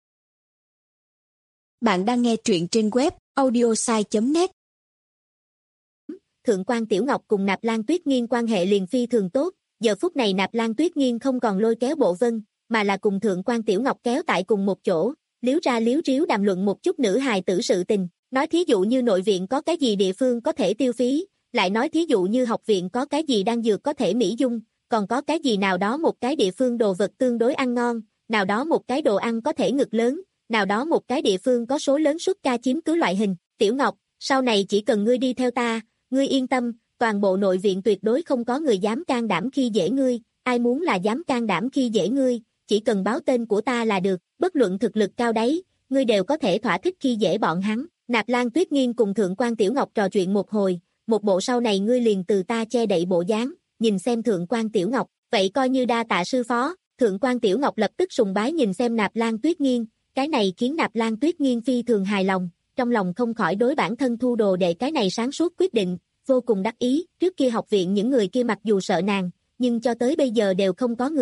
Bạn đang nghe truyện trên web audiosai chấm net. Thượng quan Tiểu Ngọc cùng Nạp Lan Tuyết Nghiên quan hệ liền phi thường tốt, giờ phút này Nạp Lan Tuyết Nghiên không còn lôi kéo Bộ Vân, mà là cùng Thượng quan Tiểu Ngọc kéo tại cùng một chỗ, liếu ra liếu ríu đàm luận một chút nữ hài tử sự tình, nói thí dụ như nội viện có cái gì địa phương có thể tiêu phí, lại nói thí dụ như học viện có cái gì đang dược có thể mỹ dung, còn có cái gì nào đó một cái địa phương đồ vật tương đối ăn ngon, nào đó một cái đồ ăn có thể ngực lớn, nào đó một cái địa phương có số lớn suất ca chiếm cứ loại hình. Tiểu Ngọc, sau này chỉ cần ngươi đi theo ta, ngươi yên tâm, toàn bộ nội viện tuyệt đối không có người dám can đảm khi dễ ngươi, ai muốn là dám can đảm khi dễ ngươi, chỉ cần báo tên của ta là được, bất luận thực lực cao đấy, ngươi đều có thể thỏa thích khi dễ bọn hắn. Nạp Lan Tuyết Nghiên cùng Thượng quan Tiểu Ngọc trò chuyện một hồi, một bộ sau này ngươi liền từ ta che đậy bộ dáng, nhìn xem Thượng quan Tiểu Ngọc, vậy coi như đa tạ sư phó. Thượng quan Tiểu Ngọc lập tức sùng bái nhìn xem Nạp Lan Tuyết Nghiên, cái này khiến Nạp Lan Tuyết Nghiên phi thường hài lòng, trong lòng không khỏi đối bản thân thu đồ đệ cái này sáng suốt quyết định, vô cùng đắc ý. Trước kia học viện những người kia mặc dù sợ nàng, nhưng cho tới bây giờ đều không có người,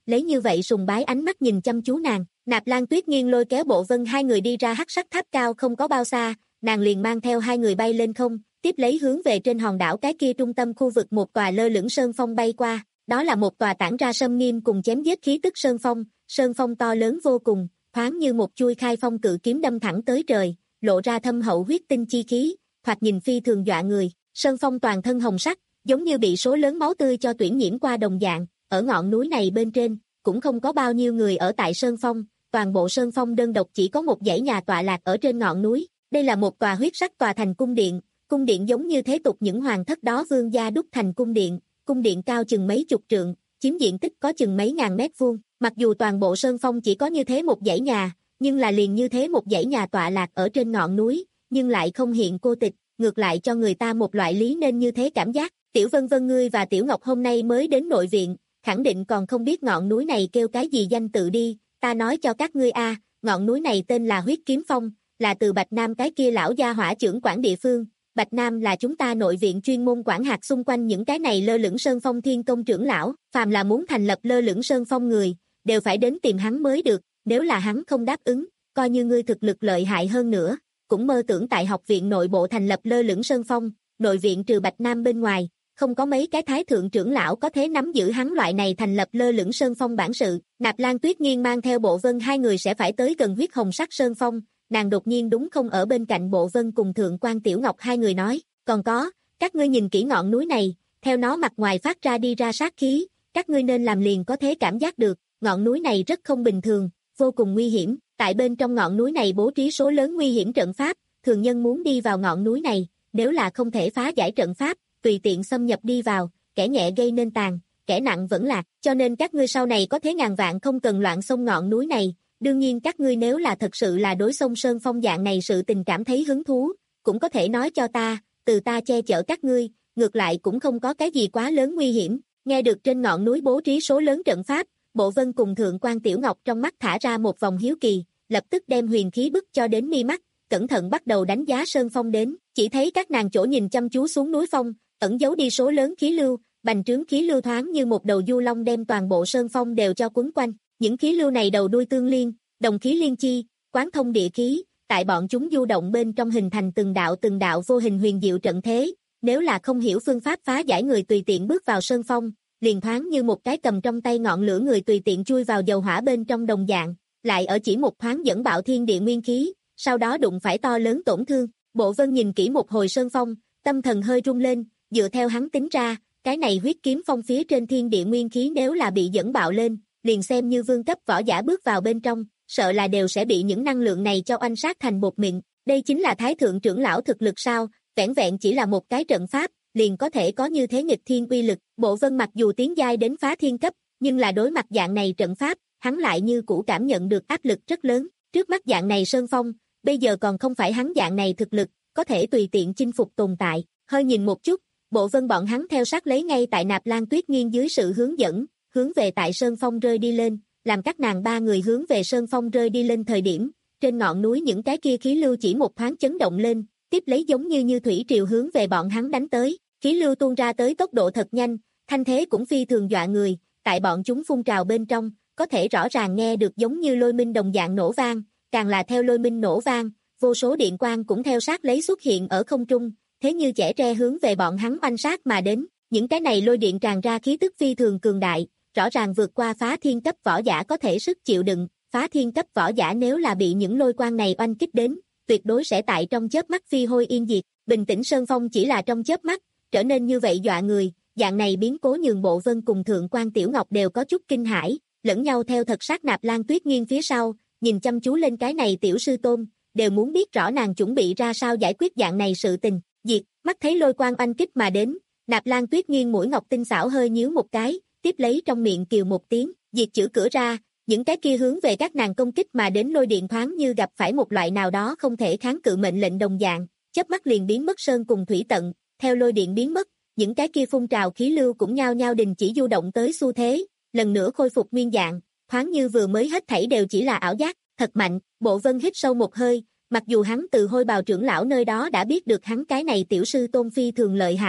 lấy như vậy sùng bái ánh mắt nhìn chăm chú nàng. Nạp Lan Tuyết Nghiên lôi kéo Bộ Vân hai người đi ra hắc sắc tháp cao không có bao xa, nàng liền mang theo hai người bay lên không, tiếp lấy hướng về trên hòn đảo cái kia trung tâm khu vực một tòa lơ lửng sơn phong bay qua, đó là một tòa tản ra sâm nghiêm cùng chém giết khí tức sơn phong, sơn phong to lớn vô cùng, thoáng như một chuôi khai phong cự kiếm đâm thẳng tới trời, lộ ra thâm hậu huyết tinh chi khí, thoạt nhìn phi thường dọa người. Sơn phong toàn thân hồng sắc, giống như bị số lớn máu tươi cho tuyển nhiễm qua đồng dạng, ở ngọn núi này bên trên, cũng không có bao nhiêu người ở tại sơn phong, toàn bộ sơn phong đơn độc chỉ có một dãy nhà tọa lạc ở trên ngọn núi. Đây là một tòa huyết sắc tòa thành cung điện, cung điện giống như thế tục những hoàng thất đó vương gia đúc thành cung điện, cung điện cao chừng mấy chục trượng, chiếm diện tích có chừng mấy ngàn mét vuông. Mặc dù toàn bộ sơn phong chỉ có như thế một dãy nhà, nhưng là liền như thế một dãy nhà tọa lạc ở trên ngọn núi, nhưng lại không hiện cô tịch, ngược lại cho người ta một loại lý nên như thế cảm giác. Tiểu Vân Vân ngươi và Tiểu Ngọc hôm nay mới đến nội viện, khẳng định còn không biết ngọn núi này kêu cái gì danh tự đi, ta nói cho các ngươi a, ngọn núi này tên là Huyết Kiếm Phong, là từ Bạch Nam cái kia lão gia hỏa trưởng quản địa phương. Bạch Nam là chúng ta nội viện chuyên môn quản hạt xung quanh những cái này lơ lửng sơn phong thiên công trưởng lão, phàm là muốn thành lập lơ lửng sơn phong người, đều phải đến tìm hắn mới được, nếu là hắn không đáp ứng, coi như ngươi thực lực lợi hại hơn nữa, cũng mơ tưởng tại học viện nội bộ thành lập lơ lửng sơn phong, nội viện trừ Bạch Nam bên ngoài, không có mấy cái thái thượng trưởng lão có thể nắm giữ hắn loại này thành lập lơ lửng sơn phong bản sự. Nạp Lan Tuyết Nghiên mang theo Bộ Vân hai người sẽ phải tới gần huyết hồng sắc sơn phong, nàng đột nhiên đúng không ở bên cạnh Bộ Vân cùng Thượng quan Tiểu Ngọc hai người nói, còn có, các ngươi nhìn kỹ ngọn núi này, theo nó mặt ngoài phát ra đi ra sát khí, các ngươi nên làm liền có thể cảm giác được, ngọn núi này rất không bình thường, vô cùng nguy hiểm, tại bên trong ngọn núi này bố trí số lớn nguy hiểm trận pháp, thường nhân muốn đi vào ngọn núi này, nếu là không thể phá giải trận pháp, tùy tiện xâm nhập đi vào, kẻ nhẹ gây nên tàn, kẻ nặng vẫn lạc, cho nên các ngươi sau này có thế ngàn vạn không cần loạn xông ngọn núi này. Đương nhiên các ngươi nếu là thật sự là đối sông Sơn Phong dạng này sự tình cảm thấy hứng thú, cũng có thể nói cho ta, từ ta che chở các ngươi, ngược lại cũng không có cái gì quá lớn nguy hiểm. Nghe được trên ngọn núi bố trí số lớn trận pháp, Bộ Vân cùng Thượng quan Tiểu Ngọc trong mắt thả ra một vòng hiếu kỳ, lập tức đem huyền khí bức cho đến mi mắt, cẩn thận bắt đầu đánh giá Sơn Phong đến, chỉ thấy các nàng chỗ nhìn chăm chú xuống núi phong, ẩn giấu đi số lớn khí lưu, bành trướng khí lưu thoáng như một đầu du long đem toàn bộ Sơn Phong đều cho quấn quanh. Những khí lưu này đầu đuôi tương liên, đồng khí liên chi, quán thông địa khí, tại bọn chúng du động bên trong hình thành từng đạo từng đạo vô hình huyền diệu trận thế, nếu là không hiểu phương pháp phá giải người tùy tiện bước vào sơn phong, liền thoáng như một cái cầm trong tay ngọn lửa người tùy tiện chui vào dầu hỏa bên trong đồng dạng, lại ở chỉ một thoáng dẫn bạo thiên địa nguyên khí, sau đó đụng phải to lớn tổn thương. Bộ Vân nhìn kỹ một hồi sơn phong, tâm thần hơi rung lên, dựa theo hắn tính ra, cái này huyết kiếm phong phía trên thiên địa nguyên khí nếu là bị dẫn bạo lên, liền xem như vương cấp võ giả bước vào bên trong, sợ là đều sẽ bị những năng lượng này cho oanh sát thành bột mịn. Đây chính là thái thượng trưởng lão thực lực sao, vẻn vẹn chỉ là một cái trận pháp, liền có thể có như thế nghịch thiên uy lực. Bộ Vân mặc dù tiến giai đến phá thiên cấp, nhưng là đối mặt dạng này trận pháp, hắn lại như cũ cảm nhận được áp lực rất lớn. Trước mắt dạng này sơn phong, bây giờ còn không phải hắn dạng này thực lực, có thể tùy tiện chinh phục tồn tại. Hơi nhìn một chút, Bộ Vân bọn hắn theo sát lấy ngay tại Nạp Lan Tuyết Nghiên dưới sự hướng dẫn, hướng về tại sơn phong rơi đi lên, làm các nàng ba người hướng về sơn phong rơi đi lên thời điểm, trên ngọn núi những cái kia khí lưu chỉ một thoáng chấn động lên, tiếp lấy giống như như thủy triều hướng về bọn hắn đánh tới, khí lưu tuôn ra tới tốc độ thật nhanh, thanh thế cũng phi thường dọa người, tại bọn chúng phun trào bên trong, có thể rõ ràng nghe được giống như lôi minh đồng dạng nổ vang, càng là theo lôi minh nổ vang, vô số điện quang cũng theo sát lấy xuất hiện ở không trung, thế như chẻ tre hướng về bọn hắn oanh sát mà đến, những cái này lôi điện tràn ra khí tức phi thường cường đại, rõ ràng vượt qua phá thiên cấp võ giả có thể sức chịu đựng, phá thiên cấp võ giả nếu là bị những lôi quang này oanh kích đến, tuyệt đối sẽ tại trong chớp mắt phi hôi yên diệt. Bình tĩnh sơn phong chỉ là trong chớp mắt, trở nên như vậy dọa người, dạng này biến cố nhường Bộ Vân cùng Thượng quan Tiểu Ngọc đều có chút kinh hãi, lẫn nhau theo thật sát Nạp Lan Tuyết Nghiên phía sau, nhìn chăm chú lên cái này tiểu sư tôn, đều muốn biết rõ nàng chuẩn bị ra sao giải quyết dạng này sự tình. Diệt, mắt thấy lôi quang oanh kích mà đến, Nạp Lan Tuyết Nghiên mũi ngọc tinh xảo hơi nhíu một cái, tiếp lấy trong miệng kiều một tiếng, diệt chữ cửa ra, những cái kia hướng về các nàng công kích mà đến lôi điện thoáng như gặp phải một loại nào đó không thể kháng cự mệnh lệnh đồng dạng, chớp mắt liền biến mất sơn cùng thủy tận, theo lôi điện biến mất, những cái kia phun trào khí lưu cũng nhao nhao đình chỉ du động tới xu thế, lần nữa khôi phục nguyên dạng, thoáng như vừa mới hết thảy đều chỉ là ảo giác, thật mạnh. Bộ Vân hít sâu một hơi, mặc dù hắn từ Hôi Bào trưởng lão nơi đó đã biết được hắn cái này tiểu sư tôn phi thường lợi hại,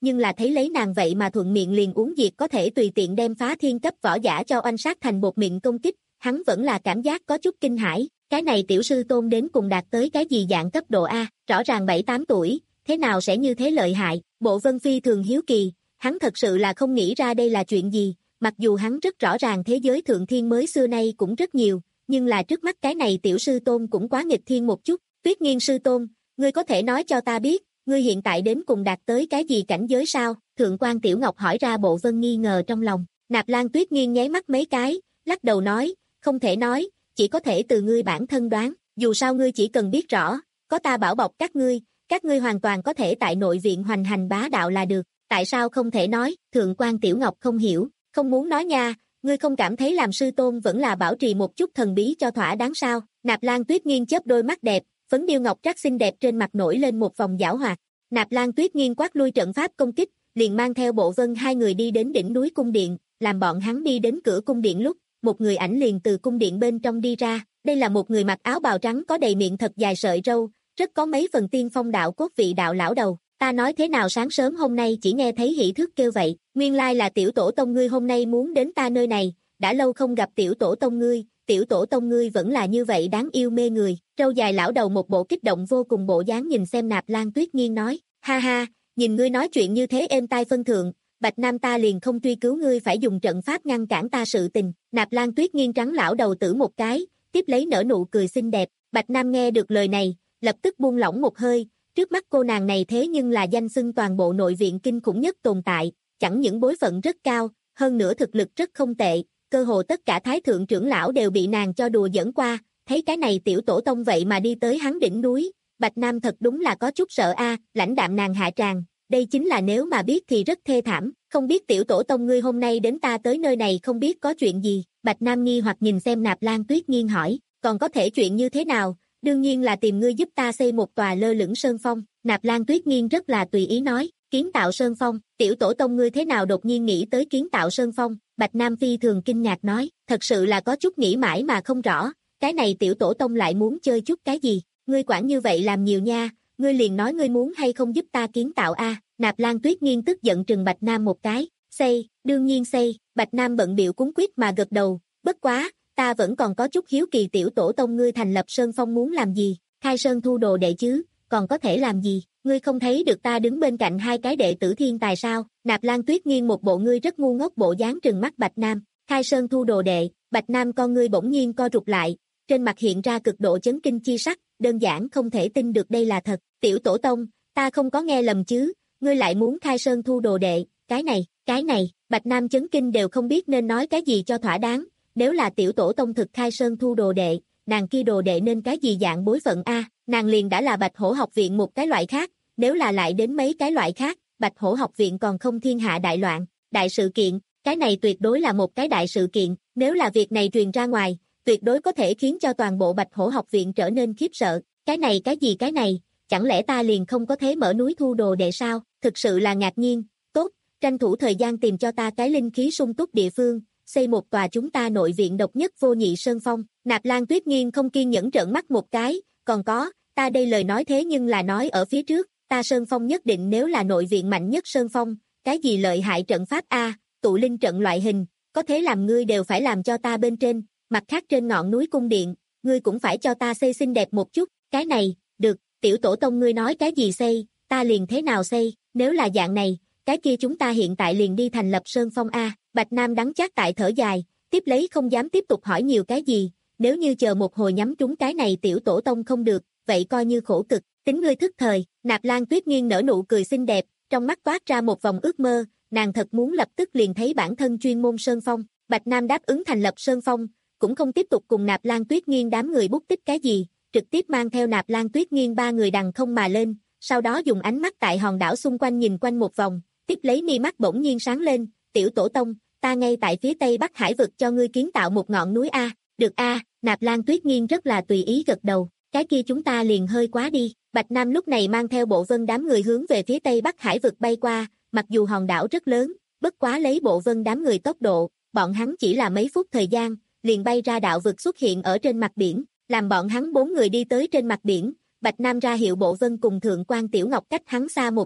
nhưng là thấy lấy nàng vậy mà thuận miệng liền uống diệt có thể tùy tiện đem phá thiên cấp võ giả cho oanh sát thành bột miệng công kích, hắn vẫn là cảm giác có chút kinh hãi, cái này tiểu sư tôn đến cùng đạt tới cái gì dạng cấp độ A, rõ ràng bảy tám tuổi, thế nào sẽ như thế lợi hại, Bộ Vân Phi thường hiếu kỳ, hắn thật sự là không nghĩ ra đây là chuyện gì, mặc dù hắn rất rõ ràng thế giới thượng thiên mới xưa nay cũng rất nhiều, nhưng là trước mắt cái này tiểu sư tôn cũng quá nghịch thiên một chút, Tuyết Nghiên sư tôn, ngươi có thể nói cho ta biết, ngươi hiện tại đến cùng đạt tới cái gì cảnh giới sao, Thượng quan Tiểu Ngọc hỏi ra Bộ Vân nghi ngờ trong lòng, Nạp Lan Tuyết Nghiên nháy mắt mấy cái, lắc đầu nói, không thể nói, chỉ có thể từ ngươi bản thân đoán, dù sao ngươi chỉ cần biết rõ, có ta bảo bọc các ngươi, các ngươi hoàn toàn có thể tại nội viện hoành hành bá đạo là được, tại sao không thể nói, Thượng quan Tiểu Ngọc không hiểu, không muốn nói nha, ngươi không cảm thấy làm sư tôn vẫn là bảo trì một chút thần bí cho thỏa đáng sao, Nạp Lan Tuyết Nghiên chớp đôi mắt đẹp, phấn điêu ngọc trác xinh đẹp trên mặt nổi lên một vòng giảo hoạt, Nạp Lan Tuyết Nghiên quát lui trận pháp công kích, liền mang theo Bộ Vân hai người đi đến đỉnh núi cung điện, làm bọn hắn đi đến cửa cung điện lúc, một người ảnh liền từ cung điện bên trong đi ra, đây là một người mặc áo bào trắng có đầy miệng thật dài sợi râu, rất có mấy phần tiên phong đạo cốt vị đạo lão đầu, ta nói thế nào sáng sớm hôm nay chỉ nghe thấy hỉ thức kêu vậy, nguyên lai là tiểu tổ tông ngươi hôm nay muốn đến ta nơi này, đã lâu không gặp tiểu tổ tông ngươi, tiểu tổ tông ngươi vẫn là như vậy đáng yêu mê người, râu dài lão đầu một bộ kích động vô cùng bộ dáng nhìn xem Nạp Lan Tuyết Nghiên nói, ha ha, nhìn ngươi nói chuyện như thế êm tai phân thượng, Bạch Nam ta liền không truy cứu ngươi phải dùng trận pháp ngăn cản ta sự tình, Nạp Lan Tuyết Nghiên trắng lão đầu tử một cái, tiếp lấy nở nụ cười xinh đẹp, Bạch Nam nghe được lời này, lập tức buông lỏng một hơi, trước mắt cô nàng này thế nhưng là danh xưng toàn bộ nội viện kinh khủng nhất tồn tại, chẳng những bối phận rất cao, hơn nữa thực lực rất không tệ, cơ hồ tất cả thái thượng trưởng lão đều bị nàng cho đùa dẫn qua, thấy cái này tiểu tổ tông vậy mà đi tới hắn đỉnh núi, Bạch Nam thật đúng là có chút sợ a, lãnh đạm nàng hạ tràng, đây chính là nếu mà biết thì rất thê thảm, không biết tiểu tổ tông ngươi hôm nay đến ta tới nơi này không biết có chuyện gì, Bạch Nam nghi hoặc nhìn xem Nạp Lan Tuyết Nghiên hỏi, còn có thể chuyện như thế nào, đương nhiên là tìm ngươi giúp ta xây một tòa lơ lửng sơn phong, Nạp Lan Tuyết Nghiên rất là tùy ý nói, kiến tạo sơn phong, tiểu tổ tông ngươi thế nào đột nhiên nghĩ tới kiến tạo sơn phong, Bạch Nam phi thường kinh ngạc nói, thật sự là có chút nghĩ mãi mà không rõ, cái này tiểu tổ tông lại muốn chơi chút cái gì, ngươi quản như vậy làm nhiều nha, ngươi liền nói ngươi muốn hay không giúp ta kiến tạo a, Nạp Lan Tuyết Nghiên tức giận trừng Bạch Nam một cái, xây, đương nhiên xây, Bạch Nam bận biểu cúng quýt mà gật đầu, bất quá, ta vẫn còn có chút hiếu kỳ tiểu tổ tông ngươi thành lập sơn phong muốn làm gì, khai sơn thu đồ đệ chứ, còn có thể làm gì, ngươi không thấy được ta đứng bên cạnh hai cái đệ tử thiên tài sao, Nạp Lan Tuyết Nghiên một bộ ngươi rất ngu ngốc bộ dáng trừng mắt Bạch Nam, khai sơn thu đồ đệ, Bạch Nam con ngươi bỗng nhiên co rụt lại, trên mặt hiện ra cực độ chấn kinh chi sắc, đơn giản không thể tin được đây là thật, tiểu tổ tông, ta không có nghe lầm chứ, ngươi lại muốn khai sơn thu đồ đệ, cái này, cái này, Bạch Nam chấn kinh đều không biết nên nói cái gì cho thỏa đáng, nếu là tiểu tổ tông thực khai sơn thu đồ đệ, nàng kia đồ đệ nên cái gì dạng bối phận a, nàng liền đã là Bạch Hổ học viện một cái loại khác, nếu là lại đến mấy cái loại khác, Bạch Hổ học viện còn không thiên hạ đại loạn, đại sự kiện, cái này tuyệt đối là một cái đại sự kiện, nếu là việc này truyền ra ngoài, tuyệt đối có thể khiến cho toàn bộ Bạch Hổ học viện trở nên khiếp sợ, cái này cái gì cái này, chẳng lẽ ta liền không có thế mở núi thu đồ đệ sao, thực sự là ngạc nhiên, tốt, tranh thủ thời gian tìm cho ta cái linh khí sung túc địa phương, xây một tòa chúng ta nội viện độc nhất vô nhị sơn phong, Nạp Lan Tuyết Nghiên không kiên nhẫn trợn mắt một cái, còn có, ta đây lời nói thế nhưng là nói ở phía trước, ta sơn phong nhất định nếu là nội viện mạnh nhất sơn phong, cái gì lợi hại trận pháp a, tụ linh trận loại hình, có thế làm ngươi đều phải làm cho ta bên trên, mặt khác trên ngọn núi cung điện, ngươi cũng phải cho ta xây xinh đẹp một chút, cái này, được, tiểu tổ tông ngươi nói cái gì xây, ta liền thế nào xây, nếu là dạng này, cái kia chúng ta hiện tại liền đi thành lập sơn phong a, Bạch Nam đắng chát tại thở dài, tiếp lấy không dám tiếp tục hỏi nhiều cái gì, nếu như chờ một hồi nhắm trúng cái này tiểu tổ tông không được, vậy coi như khổ cực, tính ngươi thức thời, Nạp Lan Tuyết Nghiên nở nụ cười xinh đẹp, trong mắt toát ra một vòng ước mơ, nàng thật muốn lập tức liền thấy bản thân chuyên môn sơn phong, Bạch Nam đáp ứng thành lập sơn phong, cũng không tiếp tục cùng Nạp Lan Tuyết Nghiên đám người bút tích cái gì, trực tiếp mang theo Nạp Lan Tuyết Nghiên ba người đằng không mà lên, sau đó dùng ánh mắt tại hòn đảo xung quanh nhìn quanh một vòng, tiếp lấy mi mắt bỗng nhiên sáng lên, tiểu tổ tông, ta ngay tại phía tây bắc hải vực cho ngươi kiến tạo một ngọn núi a, được a, Nạp Lan Tuyết Nghiên rất là tùy ý gật đầu, cái kia chúng ta liền hơi quá đi, Bạch Nam lúc này mang theo Bộ Vân đám người hướng về phía tây bắc hải vực bay qua, mặc dù hòn đảo rất lớn, bất quá lấy Bộ Vân đám người tốc độ, bọn hắn chỉ là mấy phút thời gian, liền bay ra đạo vực xuất hiện ở trên mặt biển, làm bọn hắn bốn người đi tới trên mặt biển, Bạch Nam ra hiệu Bộ Vân cùng Thượng quan Tiểu Ngọc cách hắn xa một chút,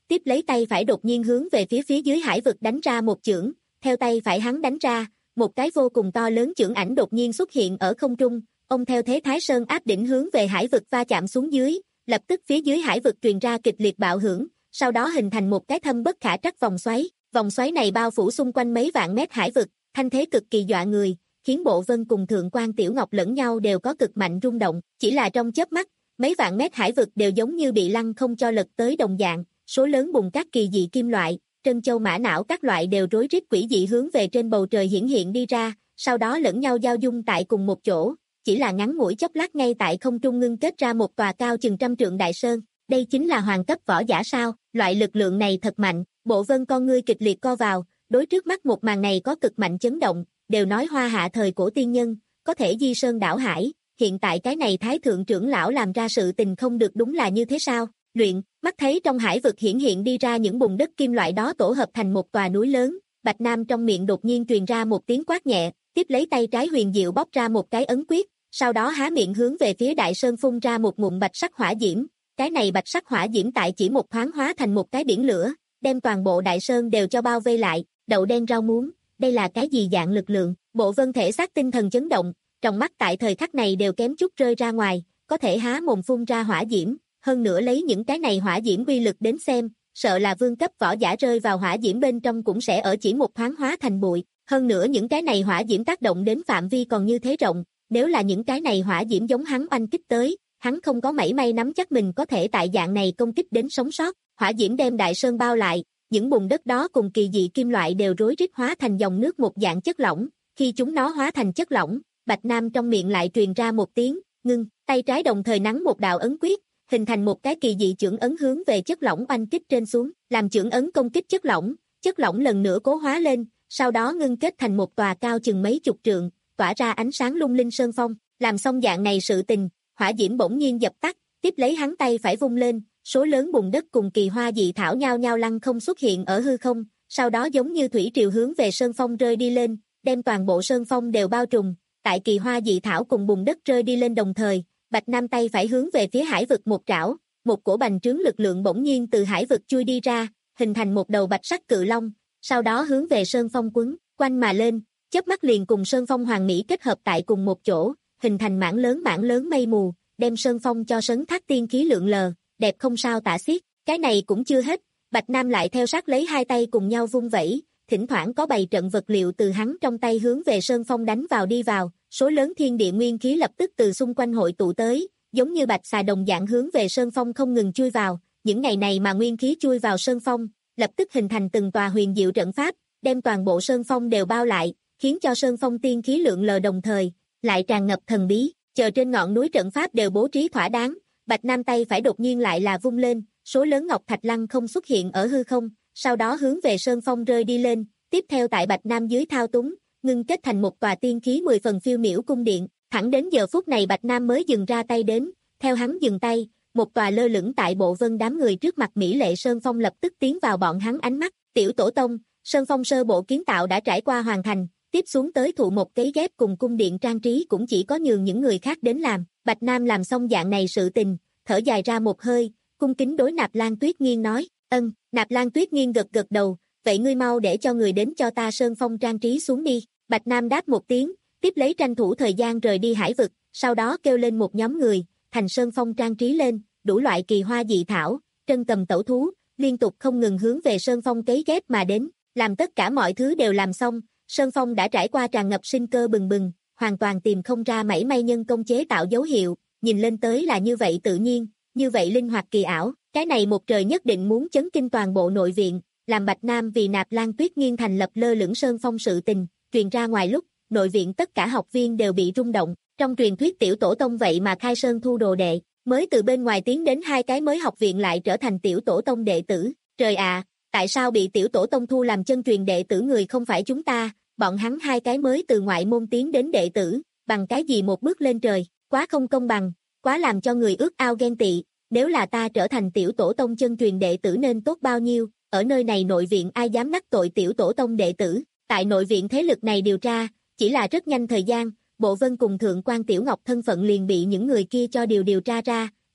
tiếp lấy tay phải đột nhiên hướng về phía phía dưới hải vực đánh ra một chưởng, theo tay phải hắn đánh ra, một cái vô cùng to lớn chưởng ảnh đột nhiên xuất hiện ở không trung, ông theo thế Thái Sơn áp đỉnh hướng về hải vực va chạm xuống dưới, lập tức phía dưới hải vực truyền ra kịch liệt bạo hưởng, sau đó hình thành một cái thâm bất khả trắc vòng xoáy, vòng xoáy này bao phủ xung quanh mấy vạn mét hải vực, thanh thế cực kỳ dọa người, khiến Bộ Vân cùng Thượng quan Tiểu Ngọc lẫn nhau đều có cực mạnh rung động, chỉ là trong chớp mắt, mấy vạn mét hải vực đều giống như bị lăn không cho lật tới đồng dạng, số lớn bùn cát kỳ dị kim loại, trân châu mã não các loại đều rối rít quỷ dị hướng về trên bầu trời hiển hiện đi ra, sau đó lẫn nhau giao dung tại cùng một chỗ, chỉ là ngắn ngủi chốc lát ngay tại không trung ngưng kết ra một tòa cao chừng trăm trượng đại sơn. Đây chính là hoàng cấp võ giả sao? Loại lực lượng này thật mạnh. Bộ Vân con ngươi kịch liệt co vào, đối trước mắt một màn này có cực mạnh chấn động, đều nói Hoa Hạ thời cổ tiên nhân, có thể di sơn đảo hải, hiện tại cái này Thái thượng trưởng lão làm ra sự tình không được đúng là như thế sao? Luyện, mắt thấy trong hải vực hiển hiện đi ra những bùn đất kim loại đó tổ hợp thành một tòa núi lớn, Bạch Nam trong miệng đột nhiên truyền ra một tiếng quát nhẹ, tiếp lấy tay trái huyền diệu bóp ra một cái ấn quyết, sau đó há miệng hướng về phía đại sơn phun ra một ngụm bạch sắc hỏa diễm, cái này bạch sắc hỏa diễm tại chỉ một thoáng hóa thành một cái biển lửa, đem toàn bộ đại sơn đều cho bao vây lại, đậu đen rau muống, đây là cái gì dạng lực lượng? Bộ Vân thể xác tinh thần chấn động, trong mắt tại thời khắc này đều kém chút rơi ra ngoài, có thể há mồm phun ra hỏa diễm, hơn nữa lấy những cái này hỏa diễm uy lực đến xem, sợ là vương cấp võ giả rơi vào hỏa diễm bên trong cũng sẽ ở chỉ một thoáng hóa thành bụi, hơn nữa những cái này hỏa diễm tác động đến phạm vi còn như thế rộng, nếu là những cái này hỏa diễm giống hắn oanh kích tới, hắn không có mảy may nắm chắc mình có thể tại dạng này công kích đến sống sót, hỏa diễm đem đại sơn bao lại, những bùn đất đó cùng kỳ dị kim loại đều rối rít hóa thành dòng nước một dạng chất lỏng, khi chúng nó hóa thành chất lỏng, Bạch Nam trong miệng lại truyền ra một tiếng, ngưng, tay trái đồng thời nắn một đạo ấn quyết, hình thành một cái kỳ dị chưởng ấn hướng về chất lỏng oanh kích trên xuống, làm chưởng ấn công kích chất lỏng, chất lỏng lần nữa cố hóa lên, sau đó ngưng kết thành một tòa cao chừng mấy chục trượng, tỏa ra ánh sáng lung linh sơn phong, làm xong dạng này sự tình, hỏa diễm bỗng nhiên dập tắt, tiếp lấy hắn tay phải vung lên, số lớn bùn đất cùng kỳ hoa dị thảo nhao nhao lăng không xuất hiện ở hư không, sau đó giống như thủy triều hướng về sơn phong rơi đi lên, đem toàn bộ sơn phong đều bao trùm, tại kỳ hoa dị thảo cùng bùn đất rơi đi lên đồng thời, Bạch Nam tay phải hướng về phía hải vực một trảo, một cổ bành trướng lực lượng bỗng nhiên từ hải vực chui đi ra, hình thành một đầu bạch sắc cự long, sau đó hướng về sơn phong quấn, quanh mà lên, chớp mắt liền cùng sơn phong hoàng mỹ kết hợp tại cùng một chỗ, hình thành mảng lớn mảng lớn mây mù, đem sơn phong cho sấn thác tiên khí lượng lờ, đẹp không sao tả xiết. Cái này cũng chưa hết, Bạch Nam lại theo sát lấy hai tay cùng nhau vung vẩy, thỉnh thoảng có bày trận vật liệu từ hắn trong tay hướng về sơn phong đánh vào đi vào, số lớn thiên địa nguyên khí lập tức từ xung quanh hội tụ tới, giống như bạch xà đồng dạng hướng về sơn phong không ngừng chui vào, những ngày này mà nguyên khí chui vào sơn phong, lập tức hình thành từng tòa huyền diệu trận pháp, đem toàn bộ sơn phong đều bao lại, khiến cho sơn phong tiên khí lượng lờ đồng thời, lại tràn ngập thần bí, chờ trên ngọn núi trận pháp đều bố trí thỏa đáng, Bạch Nam tay phải đột nhiên lại là vung lên, số lớn ngọc thạch lăng không xuất hiện ở hư không, sau đó hướng về sơn phong rơi đi lên, tiếp theo tại Bạch Nam dưới thao túng, ngưng kết thành một tòa tiên khí mười phần phiêu miểu cung điện, thẳng đến giờ phút này Bạch Nam mới dừng ra tay đến, theo hắn dừng tay, một tòa lơ lửng tại Bộ Vân đám người trước mặt mỹ lệ sơn phong lập tức tiến vào bọn hắn ánh mắt, Tiểu Tổ Tông, sơn phong sơ bộ kiến tạo đã trải qua hoàn thành, tiếp xuống tới thụ một cấy ghép cùng cung điện trang trí cũng chỉ có nhường những người khác đến làm, Bạch Nam làm xong dạng này sự tình, thở dài ra một hơi, cung kính đối Nạp Lan Tuyết Nghiên nói, ân, Nạp Lan Tuyết Nghiên gật gật đầu, vậy ngươi mau để cho người đến cho ta sơn phong trang trí xuống đi, Bạch Nam đáp một tiếng, tiếp lấy tranh thủ thời gian rời đi hải vực, sau đó kêu lên một nhóm người, thành sơn phong trang trí lên, đủ loại kỳ hoa dị thảo, trân cầm tẩu thú, liên tục không ngừng hướng về sơn phong cấy ghép mà đến, làm tất cả mọi thứ đều làm xong, sơn phong đã trải qua tràn ngập sinh cơ bừng bừng, hoàn toàn tìm không ra mảy may nhân công chế tạo dấu hiệu, nhìn lên tới là như vậy tự nhiên, như vậy linh hoạt kỳ ảo, cái này một trời nhất định muốn chấn kinh toàn bộ nội viện, làm Bạch Nam vì Nạp Lan Tuyết Nghiên thành lập lơ lửng sơn phong sự tình, truyền ra ngoài lúc, nội viện tất cả học viên đều bị rung động, trong truyền thuyết Tiểu Tổ Tông vậy mà khai sơn thu đồ đệ, mới từ bên ngoài tiến đến hai cái mới học viện lại trở thành Tiểu Tổ Tông đệ tử, trời ạ, tại sao bị Tiểu Tổ Tông thu làm chân truyền đệ tử người không phải chúng ta, bọn hắn hai cái mới từ ngoại môn tiến đến đệ tử, bằng cái gì một bước lên trời, quá không công bằng, quá làm cho người ước ao ghen tị, nếu là ta trở thành Tiểu Tổ Tông chân truyền đệ tử nên tốt bao nhiêu, ở nơi này nội viện ai dám đắc tội Tiểu Tổ Tông đệ tử, tại nội viện thế lực này điều tra, chỉ là rất nhanh thời gian, Bộ Vân cùng Thượng quan Tiểu Ngọc thân phận liền bị những người kia cho điều điều tra ra,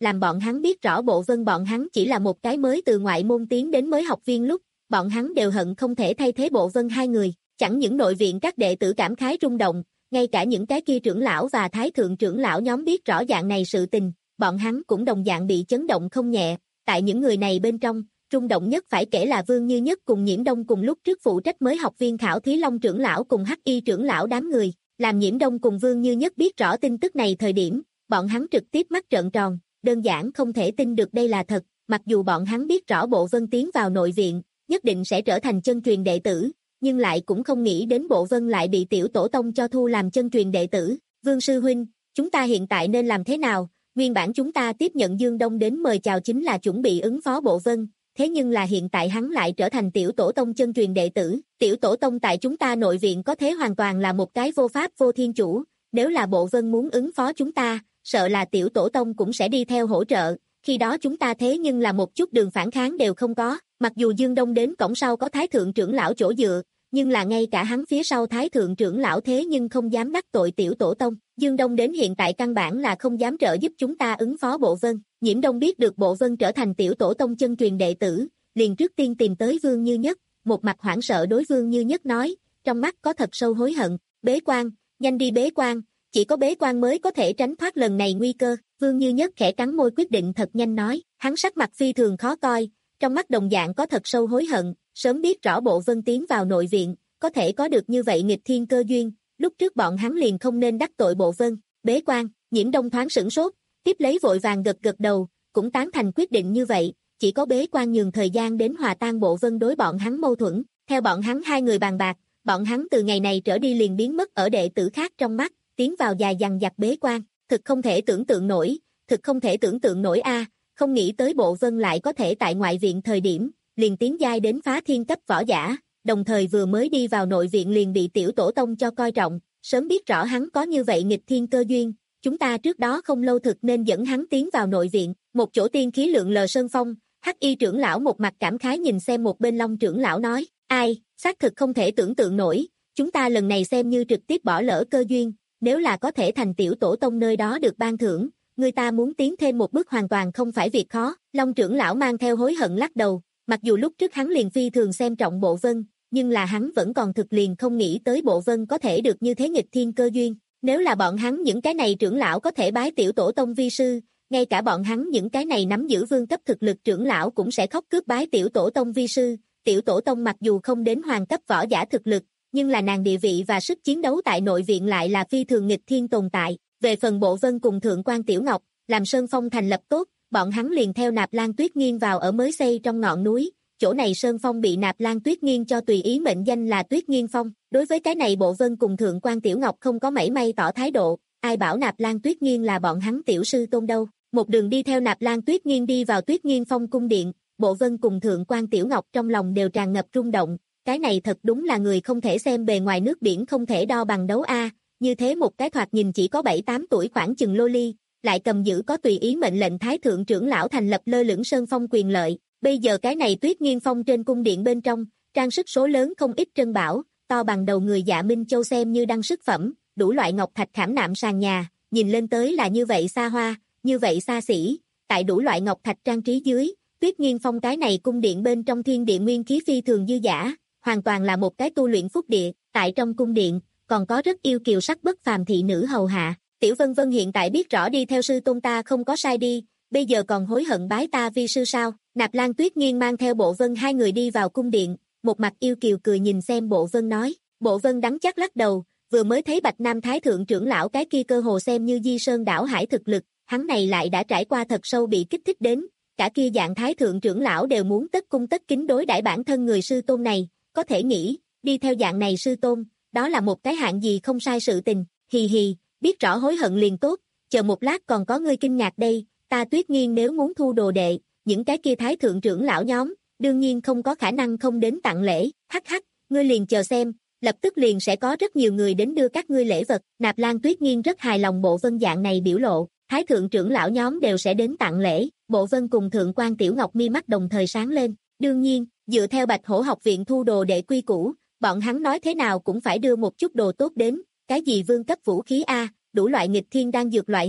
làm bọn hắn biết rõ Bộ Vân bọn hắn chỉ là một cái mới từ ngoại môn tiến đến mới học viên lúc, bọn hắn đều hận không thể thay thế Bộ Vân hai người, chẳng những nội viện các đệ tử cảm khái rung động, ngay cả những cái kia trưởng lão và thái thượng trưởng lão nhóm biết rõ dạng này sự tình, bọn hắn cũng đồng dạng bị chấn động không nhẹ, tại những người này bên trong, rung động nhất phải kể là Vương Như Nhất cùng Nhiễm Đông cùng lúc trước phụ trách mới học viên khảo thí Long trưởng lão cùng Hắc Y trưởng lão đám người, làm Nhiễm Đông cùng Vương Như Nhất biết rõ tin tức này thời điểm, bọn hắn trực tiếp mắt trợn tròn, đơn giản không thể tin được đây là thật, mặc dù bọn hắn biết rõ Bộ Vân tiến vào nội viện, nhất định sẽ trở thành chân truyền đệ tử, nhưng lại cũng không nghĩ đến Bộ Vân lại bị tiểu tổ tông cho thu làm chân truyền đệ tử. Vương sư huynh, chúng ta hiện tại nên làm thế nào? Nguyên bản chúng ta tiếp nhận Dương Đông đến mời chào chính là chuẩn bị ứng phó Bộ Vân, thế nhưng là hiện tại hắn lại trở thành tiểu tổ tông chân truyền đệ tử, tiểu tổ tông tại chúng ta nội viện có thế hoàn toàn là một cái vô pháp vô thiên chủ, nếu là Bộ Vân muốn ứng phó chúng ta, sợ là tiểu tổ tông cũng sẽ đi theo hỗ trợ, khi đó chúng ta thế nhưng là một chút đường phản kháng đều không có, mặc dù Dương Đông đến cổng sau có thái thượng trưởng lão chỗ dựa, nhưng là ngay cả hắn phía sau thái thượng trưởng lão thế nhưng không dám đắc tội tiểu tổ tông, Dương Đông đến hiện tại căn bản là không dám trợ giúp chúng ta ứng phó Bộ Vân. Nhiễm Đông biết được Bộ Vân trở thành tiểu tổ tông chân truyền đệ tử, liền trước tiên tìm tới Vương Như Nhất, một mặt hoảng sợ đối Vương Như Nhất nói, trong mắt có thật sâu hối hận, bế quan, nhanh đi bế quan, chỉ có bế quan mới có thể tránh thoát lần này nguy cơ. Vương Như Nhất khẽ cắn môi quyết định thật nhanh nói, hắn sắc mặt phi thường khó coi, trong mắt đồng dạng có thật sâu hối hận, sớm biết rõ Bộ Vân tiến vào nội viện, có thể có được như vậy nghịch thiên cơ duyên, lúc trước bọn hắn liền không nên đắc tội Bộ Vân. Bế quan, Nhiễm Đông thoáng sửng sốt, tiếp lấy vội vàng gật gật đầu, cũng tán thành quyết định như vậy, chỉ có bế quan nhường thời gian đến hòa tan Bộ Vân đối bọn hắn mâu thuẫn. Theo bọn hắn hai người bàn bạc, bọn hắn từ ngày này trở đi liền biến mất ở đệ tử khác trong mắt, tiến vào dài dằng dặc bế quan, thực không thể tưởng tượng nổi, thực không thể tưởng tượng nổi a, không nghĩ tới Bộ Vân lại có thể tại ngoại viện thời điểm, liền tiến giai đến phá thiên cấp võ giả, đồng thời vừa mới đi vào nội viện liền bị tiểu tổ tông cho coi trọng, sớm biết rõ hắn có như vậy nghịch thiên cơ duyên, chúng ta trước đó không lâu thực nên dẫn hắn tiến vào nội viện. Một chỗ tiên khí lượng lờ sơn phong, Hắc Y trưởng lão một mặt cảm khái nhìn xem một bên Long trưởng lão nói, ai, xác thực không thể tưởng tượng nổi, chúng ta lần này xem như trực tiếp bỏ lỡ cơ duyên, nếu là có thể thành tiểu tổ tông nơi đó được ban thưởng, người ta muốn tiến thêm một bước hoàn toàn không phải việc khó. Long trưởng lão mang theo hối hận lắc đầu, mặc dù lúc trước hắn liền phi thường xem trọng Bộ Vân, nhưng là hắn vẫn còn thực liền không nghĩ tới Bộ Vân có thể được như thế nghịch thiên cơ duyên, nếu là bọn hắn những cái này trưởng lão có thể bái tiểu tổ tông vi sư, ngay cả bọn hắn những cái này nắm giữ vương cấp thực lực trưởng lão cũng sẽ khóc cướp bái tiểu tổ tông vi sư. Tiểu tổ tông mặc dù không đến hoàng cấp võ giả thực lực, nhưng là nàng địa vị và sức chiến đấu tại nội viện lại là phi thường nghịch thiên tồn tại. Về phần Bộ Vân cùng Thượng quan Tiểu Ngọc, làm Sơn Phong thành lập tốt, bọn hắn liền theo Nạp Lan Tuyết Nghiên vào ở mới xây trong ngọn núi, chỗ này Sơn Phong bị Nạp Lan Tuyết Nghiên cho tùy ý mệnh danh là Tuyết Nghiên Phong. Đối với cái này Bộ Vân cùng Thượng quan Tiểu Ngọc không có mảy may tỏ thái độ, ai bảo Nạp Lan Tuyết Nghiên là bọn hắn tiểu sư tôn đâu. Một đường đi theo Nạp Lan Tuyết Nghiên đi vào Tuyết Nghiên Phong cung điện, Bộ Vân cùng Thượng quan Tiểu Ngọc trong lòng đều tràn ngập rung động, cái này thật đúng là người không thể xem bề ngoài nước biển không thể đo bằng đấu a, như thế một cái thoạt nhìn chỉ có bảy tám tuổi khoảng chừng lô ly, lại cầm giữ có tùy ý mệnh lệnh thái thượng trưởng lão thành lập lơ lửng Sơn Phong quyền lợi, bây giờ cái này Tuyết Nghiên Phong trên cung điện bên trong, trang sức số lớn không ít trân bảo, to bằng đầu người Dạ Minh Châu xem như đăng sức phẩm, đủ loại ngọc thạch khảm nạm sàn nhà, nhìn lên tới là như vậy xa hoa, như vậy xa xỉ, tại đủ loại ngọc thạch trang trí dưới, Tuyết Nghiên Phong cái này cung điện bên trong thiên địa nguyên khí phi thường dư dả, hoàn toàn là một cái tu luyện phúc địa, tại trong cung điện, còn có rất yêu kiều sắc bất phàm thị nữ hầu hạ. Tiểu Vân Vân hiện tại biết rõ đi theo sư tôn ta không có sai đi, bây giờ còn hối hận bái ta vi sư sao? Nạp Lan Tuyết Nghiên mang theo Bộ Vân hai người đi vào cung điện, một mặt yêu kiều cười nhìn xem Bộ Vân nói, Bộ Vân đắng chắc lắc đầu, vừa mới thấy Bạch Nam Thái thượng trưởng lão cái kia cơ hồ xem như Di Sơn đảo hải thực lực, hắn này lại đã trải qua thật sâu bị kích thích đến, cả kia dạng Thái thượng trưởng lão đều muốn tất cung tất kính đối đãi bản thân người sư tôn này, có thể nghĩ, đi theo dạng này sư tôn, đó là một cái hạng gì không sai sự tình, hì hì, biết rõ hối hận liền tốt, chờ một lát còn có ngươi kinh ngạc đây, ta Tuyết Nghiên nếu muốn thu đồ đệ, những cái kia Thái thượng trưởng lão nhóm, đương nhiên không có khả năng không đến tặng lễ, hắc hắc, ngươi liền chờ xem, lập tức liền sẽ có rất nhiều người đến đưa các ngươi lễ vật. Nạp Lan Tuyết Nghiên rất hài lòng Bộ Vân dạng này biểu lộ, Thái thượng trưởng lão nhóm đều sẽ đến tặng lễ, Bộ Vân cùng Thượng quan Tiểu Ngọc mi mắt đồng thời sáng lên, đương nhiên, dựa theo Bạch Hổ học viện thu đồ đệ quy củ, bọn hắn nói thế nào cũng phải đưa một chút đồ tốt đến, cái gì vương cấp vũ khí a, đủ loại nghịch thiên đan dược loại hình,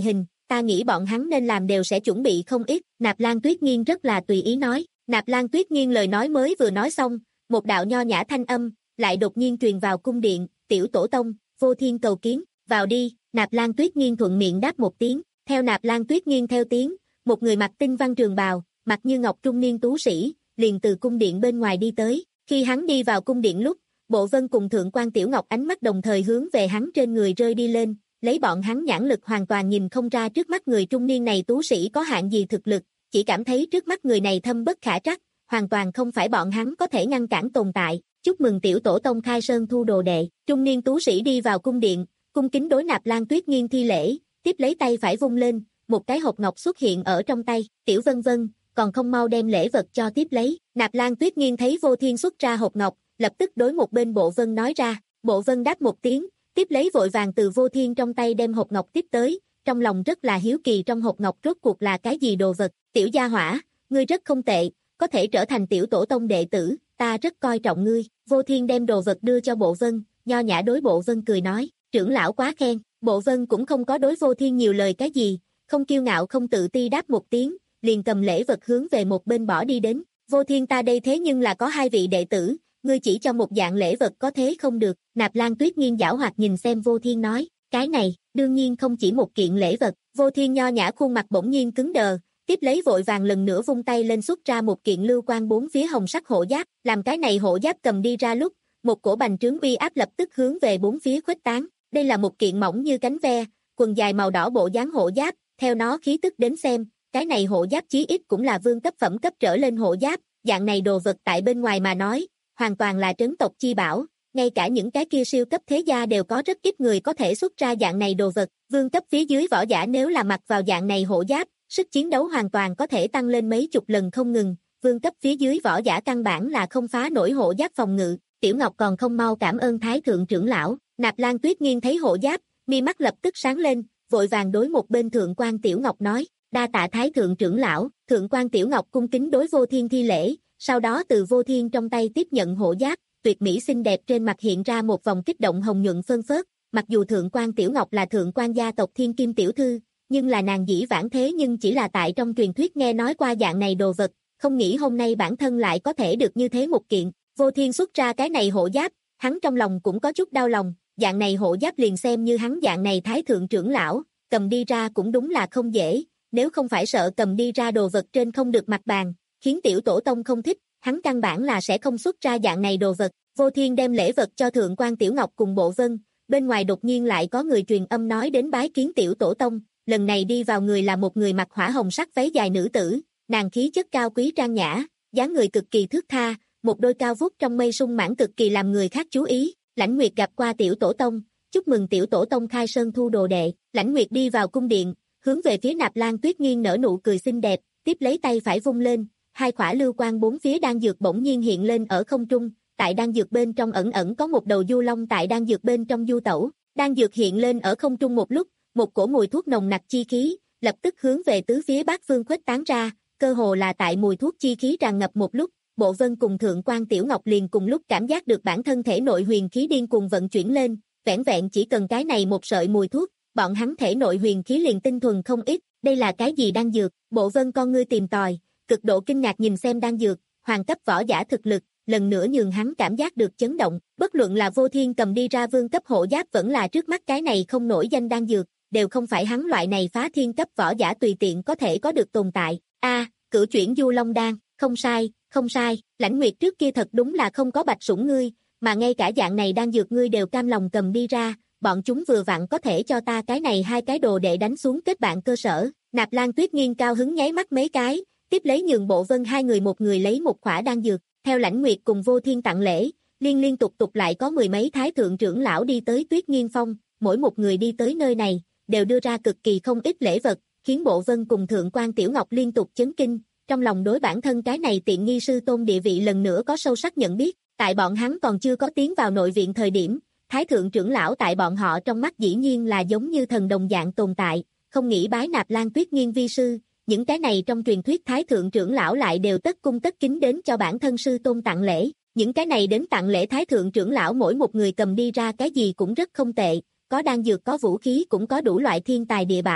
ta nghĩ bọn hắn nên làm đều sẽ chuẩn bị không ít, Nạp Lan Tuyết Nghiên rất là tùy ý nói. Nạp Lan Tuyết Nghiên lời nói mới vừa nói xong, một đạo nho nhã thanh âm, lại đột nhiên truyền vào cung điện, tiểu tổ tông, Vô Thiên cầu kiến, vào đi, Nạp Lan Tuyết Nghiên thuận miệng đáp một tiếng, theo Nạp Lan Tuyết Nghiên theo tiếng, một người mặc tinh văn trường bào, mặt như ngọc trung niên tú sĩ, liền từ cung điện bên ngoài đi tới, khi hắn đi vào cung điện lúc, Bộ Vân cùng Thượng quan Tiểu Ngọc ánh mắt đồng thời hướng về hắn trên người rơi đi lên, lấy bọn hắn nhãn lực hoàn toàn nhìn không ra trước mắt người trung niên này tú sĩ có hạng gì thực lực, chỉ cảm thấy trước mắt người này thâm bất khả trắc, hoàn toàn không phải bọn hắn có thể ngăn cản tồn tại. Chúc mừng tiểu tổ tông khai sơn thu đồ đệ. Trung niên tú sĩ đi vào cung điện, cung kính đối Nạp Lan Tuyết Nghiên thi lễ, tiếp lấy tay phải vung lên, một cái hộp ngọc xuất hiện ở trong tay. Tiểu Vân Vân, còn không mau đem lễ vật cho tiếp lấy. Nạp Lan Tuyết Nghiên thấy Vô Thiên xuất ra hộp ngọc, lập tức đối một bên Bộ Vân nói ra. Bộ Vân đáp một tiếng, tiếp lấy vội vàng từ Vô Thiên trong tay đem hộp ngọc tiếp tới, trong lòng rất là hiếu kỳ trong hộp ngọc rốt cuộc là cái gì đồ vật. Tiểu gia hỏa, ngươi rất không tệ, có thể trở thành tiểu tổ tông đệ tử, ta rất coi trọng ngươi. Vô Thiên đem đồ vật đưa cho Bộ Vân, nho nhã đối Bộ Vân cười nói, trưởng lão quá khen. Bộ Vân cũng không có đối Vô Thiên nhiều lời cái gì, không kiêu ngạo không tự ti đáp một tiếng, liền cầm lễ vật hướng về một bên bỏ đi đến. Vô Thiên, ta đây thế nhưng là có hai vị đệ tử, ngươi chỉ cho một dạng lễ vật có thế không được. Nạp Lan Tuyết Nghiên giảo hoạt nhìn xem Vô Thiên nói, cái này, đương nhiên không chỉ một kiện lễ vật. Vô Thiên nho nhã khuôn mặt bỗng nhiên cứng đờ, tiếp lấy vội vàng lần nữa vung tay lên xuất ra một kiện lưu quang bốn phía hồng sắc hộ giáp, làm cái này hộ giáp cầm đi ra lúc, một cổ bành trướng uy áp lập tức hướng về bốn phía khuếch tán. Đây là một kiện mỏng như cánh ve, quần dài màu đỏ bộ dáng hộ giáp, theo nó khí tức đến xem, cái này hộ giáp chí ít cũng là vương cấp phẩm cấp trở lên hộ giáp, dạng này đồ vật tại bên ngoài mà nói, hoàn toàn là trấn tộc chi bảo, ngay cả những cái kia siêu cấp thế gia đều có rất ít người có thể xuất ra dạng này đồ vật, vương cấp phía dưới võ giả nếu là mặc vào dạng này hộ giáp, sức chiến đấu hoàn toàn có thể tăng lên mấy chục lần không ngừng, vương cấp phía dưới võ giả căn bản là không phá nổi hộ giáp phòng ngự. Tiểu Ngọc còn không mau cảm ơn Thái thượng trưởng lão. Nạp Lan Tuyết Nghiên thấy hộ giáp, mi mắt lập tức sáng lên, vội vàng đối một bên Thượng quan Tiểu Ngọc nói, đa tạ Thái thượng trưởng lão. Thượng quan Tiểu Ngọc cung kính đối Vô Thiên thi lễ, sau đó từ Vô Thiên trong tay tiếp nhận hộ giáp, tuyệt mỹ xinh đẹp trên mặt hiện ra một vòng kích động hồng nhuận phân phớt. Mặc dù Thượng quan Tiểu Ngọc là thượng quan gia tộc Thiên Kim tiểu thư, nhưng là nàng dĩ vãng thế nhưng chỉ là tại trong truyền thuyết nghe nói qua dạng này đồ vật, không nghĩ hôm nay bản thân lại có thể được như thế một kiện. Vô Thiên xuất ra cái này hộ giáp, hắn trong lòng cũng có chút đau lòng, dạng này hộ giáp liền xem như hắn dạng này Thái thượng trưởng lão, cầm đi ra cũng đúng là không dễ, nếu không phải sợ cầm đi ra đồ vật trên không được mặt bàn, khiến tiểu tổ tông không thích, hắn căn bản là sẽ không xuất ra dạng này đồ vật. Vô Thiên đem lễ vật cho Thượng quan Tiểu Ngọc cùng Bộ Vân, bên ngoài đột nhiên lại có người truyền âm nói đến bái kiến tiểu tổ tông, lần này đi vào người là một người mặc hỏa hồng sắc váy dài nữ tử, nàng khí chất cao quý trang nhã, dáng người cực kỳ thướt tha, một đôi cao vút trong mây sung mãn cực kỳ làm người khác chú ý. Lãnh Nguyệt gặp qua tiểu tổ tông, chúc mừng tiểu tổ tông khai sơn thu đồ đệ. Lãnh Nguyệt đi vào cung điện, hướng về phía Nạp Lan Tuyết Nghiên nở nụ cười xinh đẹp, tiếp lấy tay phải vung lên, hai khỏa lưu quang bốn phía đan dược bỗng nhiên hiện lên ở không trung, tại đan dược bên trong ẩn ẩn có một đầu du long tại đan dược bên trong du tẩu. Đan dược hiện lên ở không trung một lúc, một cổ mùi thuốc nồng nặc chi khí, lập tức hướng về tứ phía bát phương khuếch tán ra, cơ hồ là tại mùi thuốc chi khí tràn ngập một lúc, Bộ Vân cùng Thượng quan Tiểu Ngọc liền cùng lúc cảm giác được bản thân thể nội huyền khí điên cuồng vận chuyển lên, vẻn vẹn chỉ cần cái này một sợi mùi thuốc, bọn hắn thể nội huyền khí liền tinh thuần không ít, đây là cái gì đan dược? Bộ Vân con ngươi tìm tòi, cực độ kinh ngạc nhìn xem đan dược, hoàng cấp võ giả thực lực, lần nữa nhường hắn cảm giác được chấn động, bất luận là Vô Thiên cầm đi ra vương cấp hộ giáp vẫn là trước mắt cái này không nổi danh đan dược, đều không phải hắn loại này phá thiên cấp võ giả tùy tiện có thể có được tồn tại. A, à, cửu chuyển du long đan, không sai, không sai, Lãnh Nguyệt trước kia thật đúng là không có bạch sủng ngươi, mà ngay cả dạng này đan dược ngươi đều cam lòng cầm đi ra, bọn chúng vừa vặn có thể cho ta cái này hai cái đồ để đánh xuống kết bạn cơ sở. Nạp Lan Tuyết Nghiên cao hứng nháy mắt mấy cái, tiếp lấy nhường Bộ Vân hai người một người lấy một khỏa đan dược, theo Lãnh Nguyệt cùng Vô Thiên tặng lễ, liên liên tục tục lại có mười mấy thái thượng trưởng lão đi tới Tuyết Nghiên Phong, mỗi một người đi tới nơi này, đều đưa ra cực kỳ không ít lễ vật, khiến Bộ Vân cùng Thượng quan Tiểu Ngọc liên tục chấn kinh, trong lòng đối bản thân cái này tiện nghi sư tôn địa vị lần nữa có sâu sắc nhận biết, tại bọn hắn còn chưa có tiến vào nội viện thời điểm, thái thượng trưởng lão tại bọn họ trong mắt dĩ nhiên là giống như thần đồng dạng tồn tại, không nghĩ bái Nạp Lan Tuyết Nghiên vi sư, những cái này trong truyền thuyết thái thượng trưởng lão lại đều tất cung tất kính đến cho bản thân sư tôn tặng lễ, những cái này đến tặng lễ thái thượng trưởng lão mỗi một người cầm đi ra cái gì cũng rất không tệ, có đan dược có vũ khí cũng có đủ loại thiên tài địa bảo,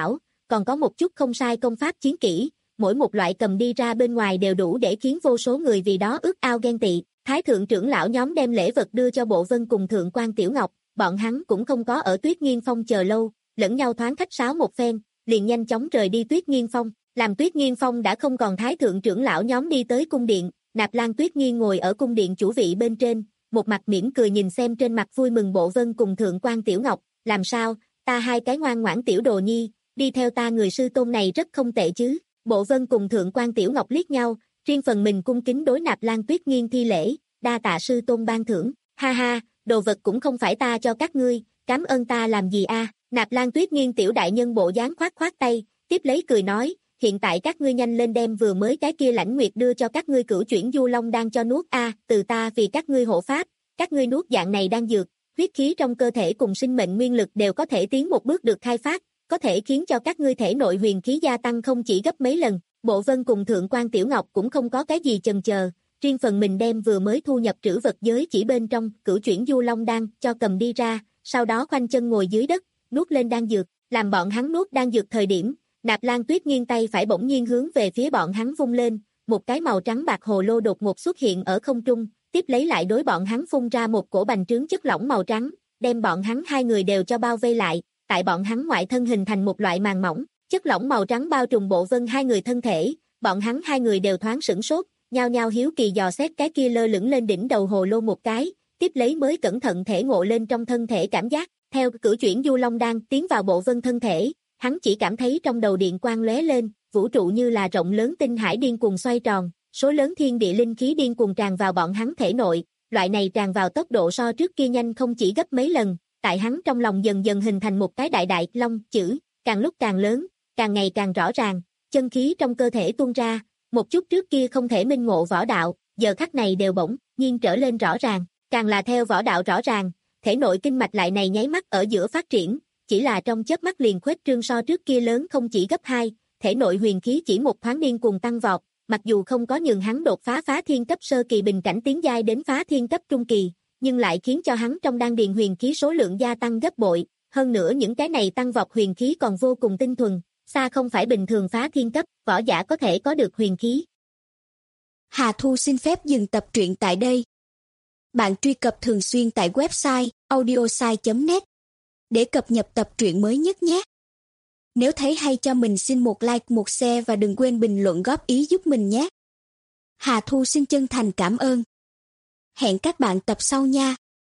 còn có một chút không sai công pháp chiến kỹ, mỗi một loại cầm đi ra bên ngoài đều đủ để khiến vô số người vì đó ước ao ghen tị. Thái thượng trưởng lão nhóm đem lễ vật đưa cho Bộ Vân cùng Thượng quan Tiểu Ngọc, bọn hắn cũng không có ở Tuyết Nghiên Phong chờ lâu, lẫn nhau thoáng khách sáo một phen, liền nhanh chóng rời đi Tuyết Nghiên Phong. Làm Tuyết Nghiên Phong đã không còn thái thượng trưởng lão nhóm đi tới cung điện, Nạp Lan Tuyết Nghiên ngồi ở cung điện chủ vị bên trên, một mặt mỉm cười nhìn xem trên mặt vui mừng Bộ Vân cùng Thượng quan Tiểu Ngọc, làm sao, ta hai cái ngoan ngoãn tiểu đồ nhi, đi theo ta người sư tôn này rất không tệ chứ. Bộ Vân cùng Thượng quan Tiểu Ngọc liếc nhau, riêng phần mình cung kính đối Nạp Lan Tuyết Nghiên thi lễ, đa tạ sư tôn ban thưởng, ha ha, đồ vật cũng không phải ta cho các ngươi, cảm ơn ta làm gì a? Nạp Lan Tuyết Nghiên tiểu đại nhân bộ dáng khoát khoát tay, tiếp lấy cười nói, hiện tại các ngươi nhanh lên đem vừa mới cái kia lãnh nguyệt đưa cho các ngươi cửu chuyển du long đang cho nuốt a, từ ta vì các ngươi hộ pháp, các ngươi nuốt dạng này đang dược, huyết khí trong cơ thể cùng sinh mệnh nguyên lực đều có thể tiến một bước được khai phát, có thể khiến cho các ngươi thể nội huyền khí gia tăng không chỉ gấp mấy lần. Bộ Vân cùng Thượng quan Tiểu Ngọc cũng không có cái gì chần chờ, riêng phần mình đem vừa mới thu nhập trữ vật giới chỉ bên trong cửu chuyển du long đan cho cầm đi ra, sau đó khoanh chân ngồi dưới đất, nuốt lên đan dược, làm bọn hắn nuốt đan dược thời điểm, Nạp Lan Tuyết Nghiên tay phải bỗng nhiên hướng về phía bọn hắn vung lên, một cái màu trắng bạc hồ lô đột ngột xuất hiện ở không trung, tiếp lấy lại đối bọn hắn phun ra một cổ bành trướng chất lỏng màu trắng, đem bọn hắn hai người đều cho bao vây lại, tại bọn hắn ngoại thân hình thành một loại màng mỏng, chất lỏng màu trắng bao trùm Bộ Vân hai người thân thể, bọn hắn hai người đều thoáng sửng sốt, nhao nhao hiếu kỳ dò xét cái kia lơ lửng lên đỉnh đầu hồ lô một cái, tiếp lấy mới cẩn thận thể ngộ lên trong thân thể cảm giác, theo cửu chuyển du long đan tiến vào Bộ Vân thân thể, hắn chỉ cảm thấy trong đầu điện quang lóe lên, vũ trụ như là rộng lớn tinh hải điên cuồng xoay tròn, số lớn thiên địa linh khí điên cuồng tràn vào bọn hắn thể nội, loại này tràn vào tốc độ so trước kia nhanh không chỉ gấp mấy lần, tại hắn trong lòng dần dần hình thành một cái đại đại long chữ, càng lúc càng lớn, càng ngày càng rõ ràng, chân khí trong cơ thể tuôn ra, một chút trước kia không thể minh ngộ võ đạo, giờ khắc này đều bỗng nhiên trở lên rõ ràng, càng là theo võ đạo rõ ràng, thể nội kinh mạch lại này nháy mắt ở giữa phát triển, chỉ là trong chớp mắt liền khuếch trương so trước kia lớn không chỉ gấp hai, thể nội huyền khí chỉ một thoáng điên cuồng tăng vọt, mặc dù không có nhường hắn đột phá phá thiên cấp sơ kỳ bình cảnh tiến giai đến phá thiên cấp trung kỳ, nhưng lại khiến cho hắn trong đan điền huyền khí số lượng gia tăng gấp bội, hơn nữa những cái này tăng vọt huyền khí còn vô cùng tinh thuần, xa không phải bình thường phá thiên cấp võ giả có thể có được huyền khí. Hà Thu xin phép dừng tập truyện tại đây. Bạn truy cập thường xuyên tại website audiosai chấm net để cập nhật tập truyện mới nhất nhé. Nếu thấy hay cho mình xin một like, một share và đừng quên bình luận góp ý giúp mình nhé. Hà Thu xin chân thành cảm ơn. Hẹn các bạn tập sau nha.